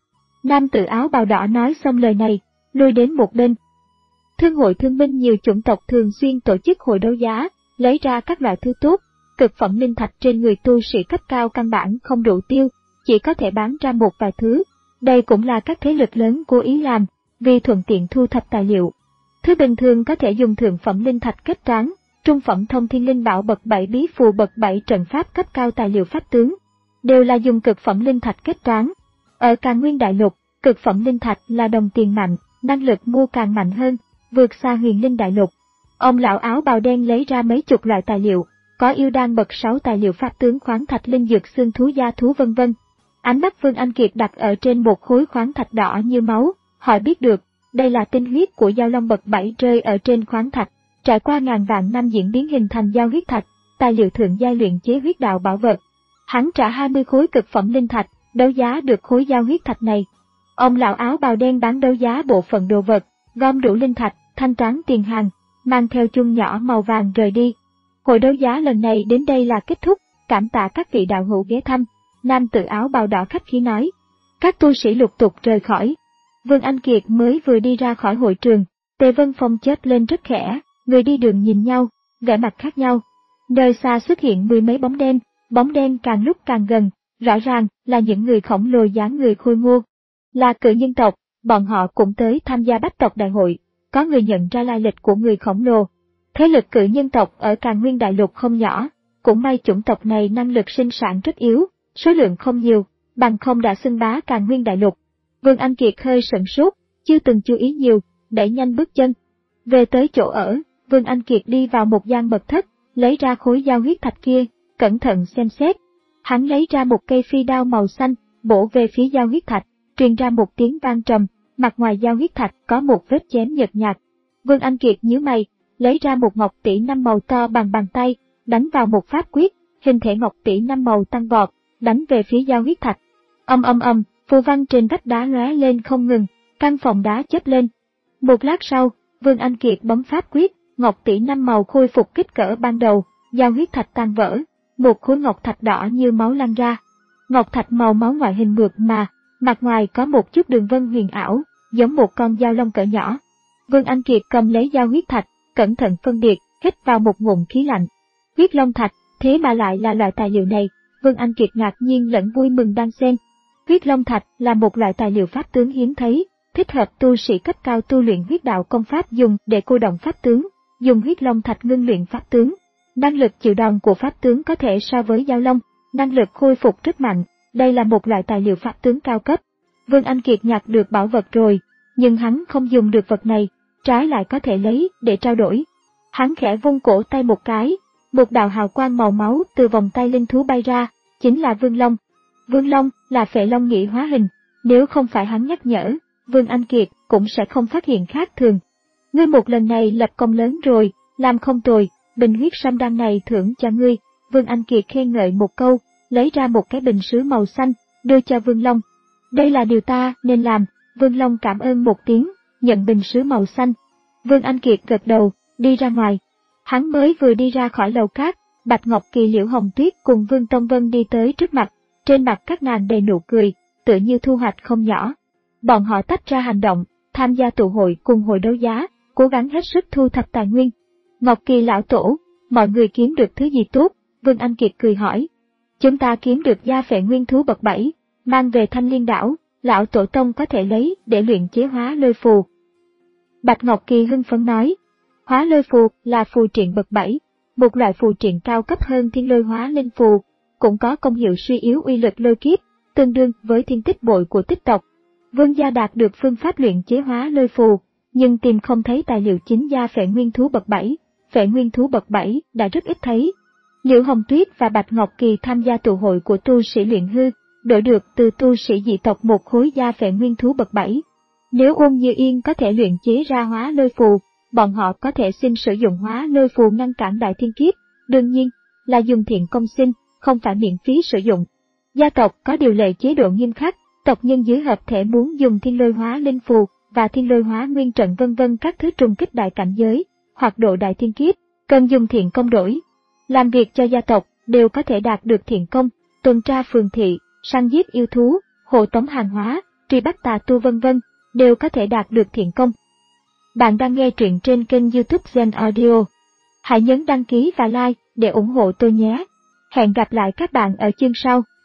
Speaker 1: Nam tử áo bào đỏ nói xong lời này, lui đến một bên. Thương hội thương minh nhiều chủng tộc thường xuyên tổ chức hội đấu giá, lấy ra các loại thứ tốt, cực phẩm linh thạch trên người tu sĩ cấp cao căn bản không đủ tiêu, chỉ có thể bán ra một vài thứ. Đây cũng là các thế lực lớn cố ý làm, vì thuận tiện thu thập tài liệu. Thứ bình thường có thể dùng thượng phẩm linh thạch kết toán, trung phẩm thông thiên linh bảo bậc bảy bí phù bậc bảy trận pháp cấp cao tài liệu pháp tướng, đều là dùng cực phẩm linh thạch kết toán. Ở Càn Nguyên Đại Lục, cực phẩm linh thạch là đồng tiền mạnh, năng lực mua càng mạnh hơn, vượt xa Huyền Linh Đại Lục. Ông lão áo bào đen lấy ra mấy chục loại tài liệu, có yêu đan bậc sáu tài liệu pháp tướng khoáng thạch linh dược xương thú gia thú vân vân. Ánh mắt Vương Anh Kiệt đặt ở trên một khối khoáng thạch đỏ như máu, hỏi biết được, đây là tinh huyết của giao long bậc bảy rơi ở trên khoáng thạch, trải qua ngàn vạn năm diễn biến hình thành giao huyết thạch, tài liệu thượng giai luyện chế huyết đạo bảo vật. Hắn trả hai mươi khối cực phẩm linh thạch, đấu giá được khối giao huyết thạch này. Ông lão áo bào đen bán đấu giá bộ phận đồ vật, gom đủ linh thạch, thanh toán tiền hàng, mang theo chuông nhỏ màu vàng rời đi. Hội đấu giá lần này đến đây là kết thúc, cảm tạ các vị đạo hữu ghé thăm. Nam tử áo bào đỏ khách khí nói. Các tu sĩ lục tục rời khỏi. Vương Anh Kiệt mới vừa đi ra khỏi hội trường, Tề Vân Phong chớp lên rất khẽ, người đi đường nhìn nhau, vẻ mặt khác nhau. Nơi xa xuất hiện mười mấy bóng đen, bóng đen càng lúc càng gần, rõ ràng là những người khổng lồ dáng người khôi ngô. Là cự nhân tộc, bọn họ cũng tới tham gia Bách tộc đại hội, có người nhận ra lai lịch của người khổng lồ. Thế lực cự nhân tộc ở Càn Nguyên Đại Lục không nhỏ, cũng may chủng tộc này năng lực sinh sản rất yếu, số lượng không nhiều, bằng không đã xưng bá Càn Nguyên Đại Lục. Vương Anh Kiệt hơi sửng sốt, chưa từng chú ý nhiều, đẩy nhanh bước chân. Về tới chỗ ở, Vương Anh Kiệt đi vào một gian mật thất, lấy ra khối giao huyết thạch kia, cẩn thận xem xét. Hắn lấy ra một cây phi đao màu xanh, bổ về phía giao huyết thạch, truyền ra một tiếng vang trầm, mặt ngoài giao huyết thạch có một vết chém nhợt nhạt. Vương Anh Kiệt nhíu mày, lấy ra một ngọc tỷ năm màu to bằng bàn tay, đánh vào một pháp quyết, hình thể ngọc tỷ năm màu tăng vọt, đánh về phía giao huyết thạch. Âm âm âm, phù văn trên vách đá lóe lên không ngừng, căn phòng đá chớp lên. Một lát sau, Vương Anh Kiệt bấm pháp quyết, ngọc tỷ năm màu khôi phục kích cỡ ban đầu, giao huyết thạch tan vỡ, một khối ngọc thạch đỏ như máu lan ra. Ngọc thạch màu máu ngoại hình mượt mà, mặt ngoài có một chút đường vân huyền ảo, giống một con dao long cỡ nhỏ. Vương Anh Kiệt cầm lấy giao huyết thạch, cẩn thận phân biệt, hít vào một ngụm khí lạnh. Huyết long thạch, thế mà lại là loại tài liệu này, Vương Anh Kiệt ngạc nhiên lẫn vui mừng đang xem. Huyết long thạch là một loại tài liệu pháp tướng hiếm thấy, thích hợp tu sĩ cấp cao tu luyện huyết đạo công pháp dùng để cô động pháp tướng, dùng huyết long thạch ngưng luyện pháp tướng. Năng lực chịu đòn của pháp tướng có thể so với giao long, năng lực khôi phục rất mạnh, đây là một loại tài liệu pháp tướng cao cấp. Vương Anh Kiệt nhặt được bảo vật rồi, nhưng hắn không dùng được vật này, trái lại có thể lấy để trao đổi. Hắn khẽ vung cổ tay một cái, một đạo hào quang màu máu từ vòng tay linh thú bay ra, chính là Vương Long. Vương Long là Phệ Long Nghị hóa hình, nếu không phải hắn nhắc nhở, Vương Anh Kiệt cũng sẽ không phát hiện khác thường. Ngươi một lần này lập công lớn rồi, làm không tồi, bình huyết sâm đan này thưởng cho ngươi. Vương Anh Kiệt khen ngợi một câu, lấy ra một cái bình sứ màu xanh, đưa cho Vương Long. Đây là điều ta nên làm. Vương Long cảm ơn một tiếng, nhận bình sứ màu xanh. Vương Anh Kiệt gật đầu, đi ra ngoài. Hắn mới vừa đi ra khỏi lầu cát, Bạch Ngọc Kỳ, Liễu Hồng Tuyết cùng Vương Tông Vân đi tới trước mặt, trên mặt các nàng đầy nụ cười, tựa như thu hoạch không nhỏ. Bọn họ tách ra hành động, tham gia tụ hội cùng hội đấu giá, cố gắng hết sức thu thập tài nguyên. Ngọc Kỳ lão tổ, mọi người kiếm được thứ gì tốt? Vương Anh Kiệt cười hỏi. Chúng ta kiếm được gia phệ nguyên thú bậc bảy, mang về Thanh Liên đảo, lão tổ tông có thể lấy để luyện chế hóa lôi phù. Bạch Ngọc Kỳ hưng phấn nói. Hóa lôi phù là phù triện bậc bảy, một loại phù triện cao cấp hơn thiên lôi hóa linh phù, cũng có công hiệu suy yếu uy lực lôi kiếp, tương đương với thiên tích bội của tích tộc. Vương gia đạt được phương pháp luyện chế hóa lôi phù, nhưng tìm không thấy tài liệu chính gia phệ nguyên thú bậc bảy, phệ nguyên thú bậc bảy đã rất ít thấy. Liễu Hồng Tuyết và Bạch Ngọc Kỳ tham gia tụ hội của tu sĩ luyện hư, đổi được từ tu sĩ dị tộc một khối gia phệ nguyên thú bậc bảy. Nếu Ôn Như Yên có thể luyện chế ra hóa lôi phù, bọn họ có thể xin sử dụng hóa lôi phù ngăn cản đại thiên kiếp, đương nhiên là dùng thiện công xin, không phải miễn phí sử dụng. Gia tộc có điều lệ chế độ nghiêm khắc, tộc nhân dưới hợp thể muốn dùng thiên lôi hóa linh phù và thiên lôi hóa nguyên trận vân vân các thứ trùng kích đại cảnh giới, hoặc độ đại thiên kiếp, cần dùng thiện công đổi. Làm việc cho gia tộc đều có thể đạt được thiện công, tuần tra phường thị, săn giết yêu thú, hộ tống hàng hóa, truy bắt tà tu vân vân, đều có thể đạt được thiện công. Bạn đang nghe truyện trên kênh YouTube Zen Audio. Hãy nhấn đăng ký và like để ủng hộ tôi nhé. Hẹn gặp lại các bạn ở chương sau.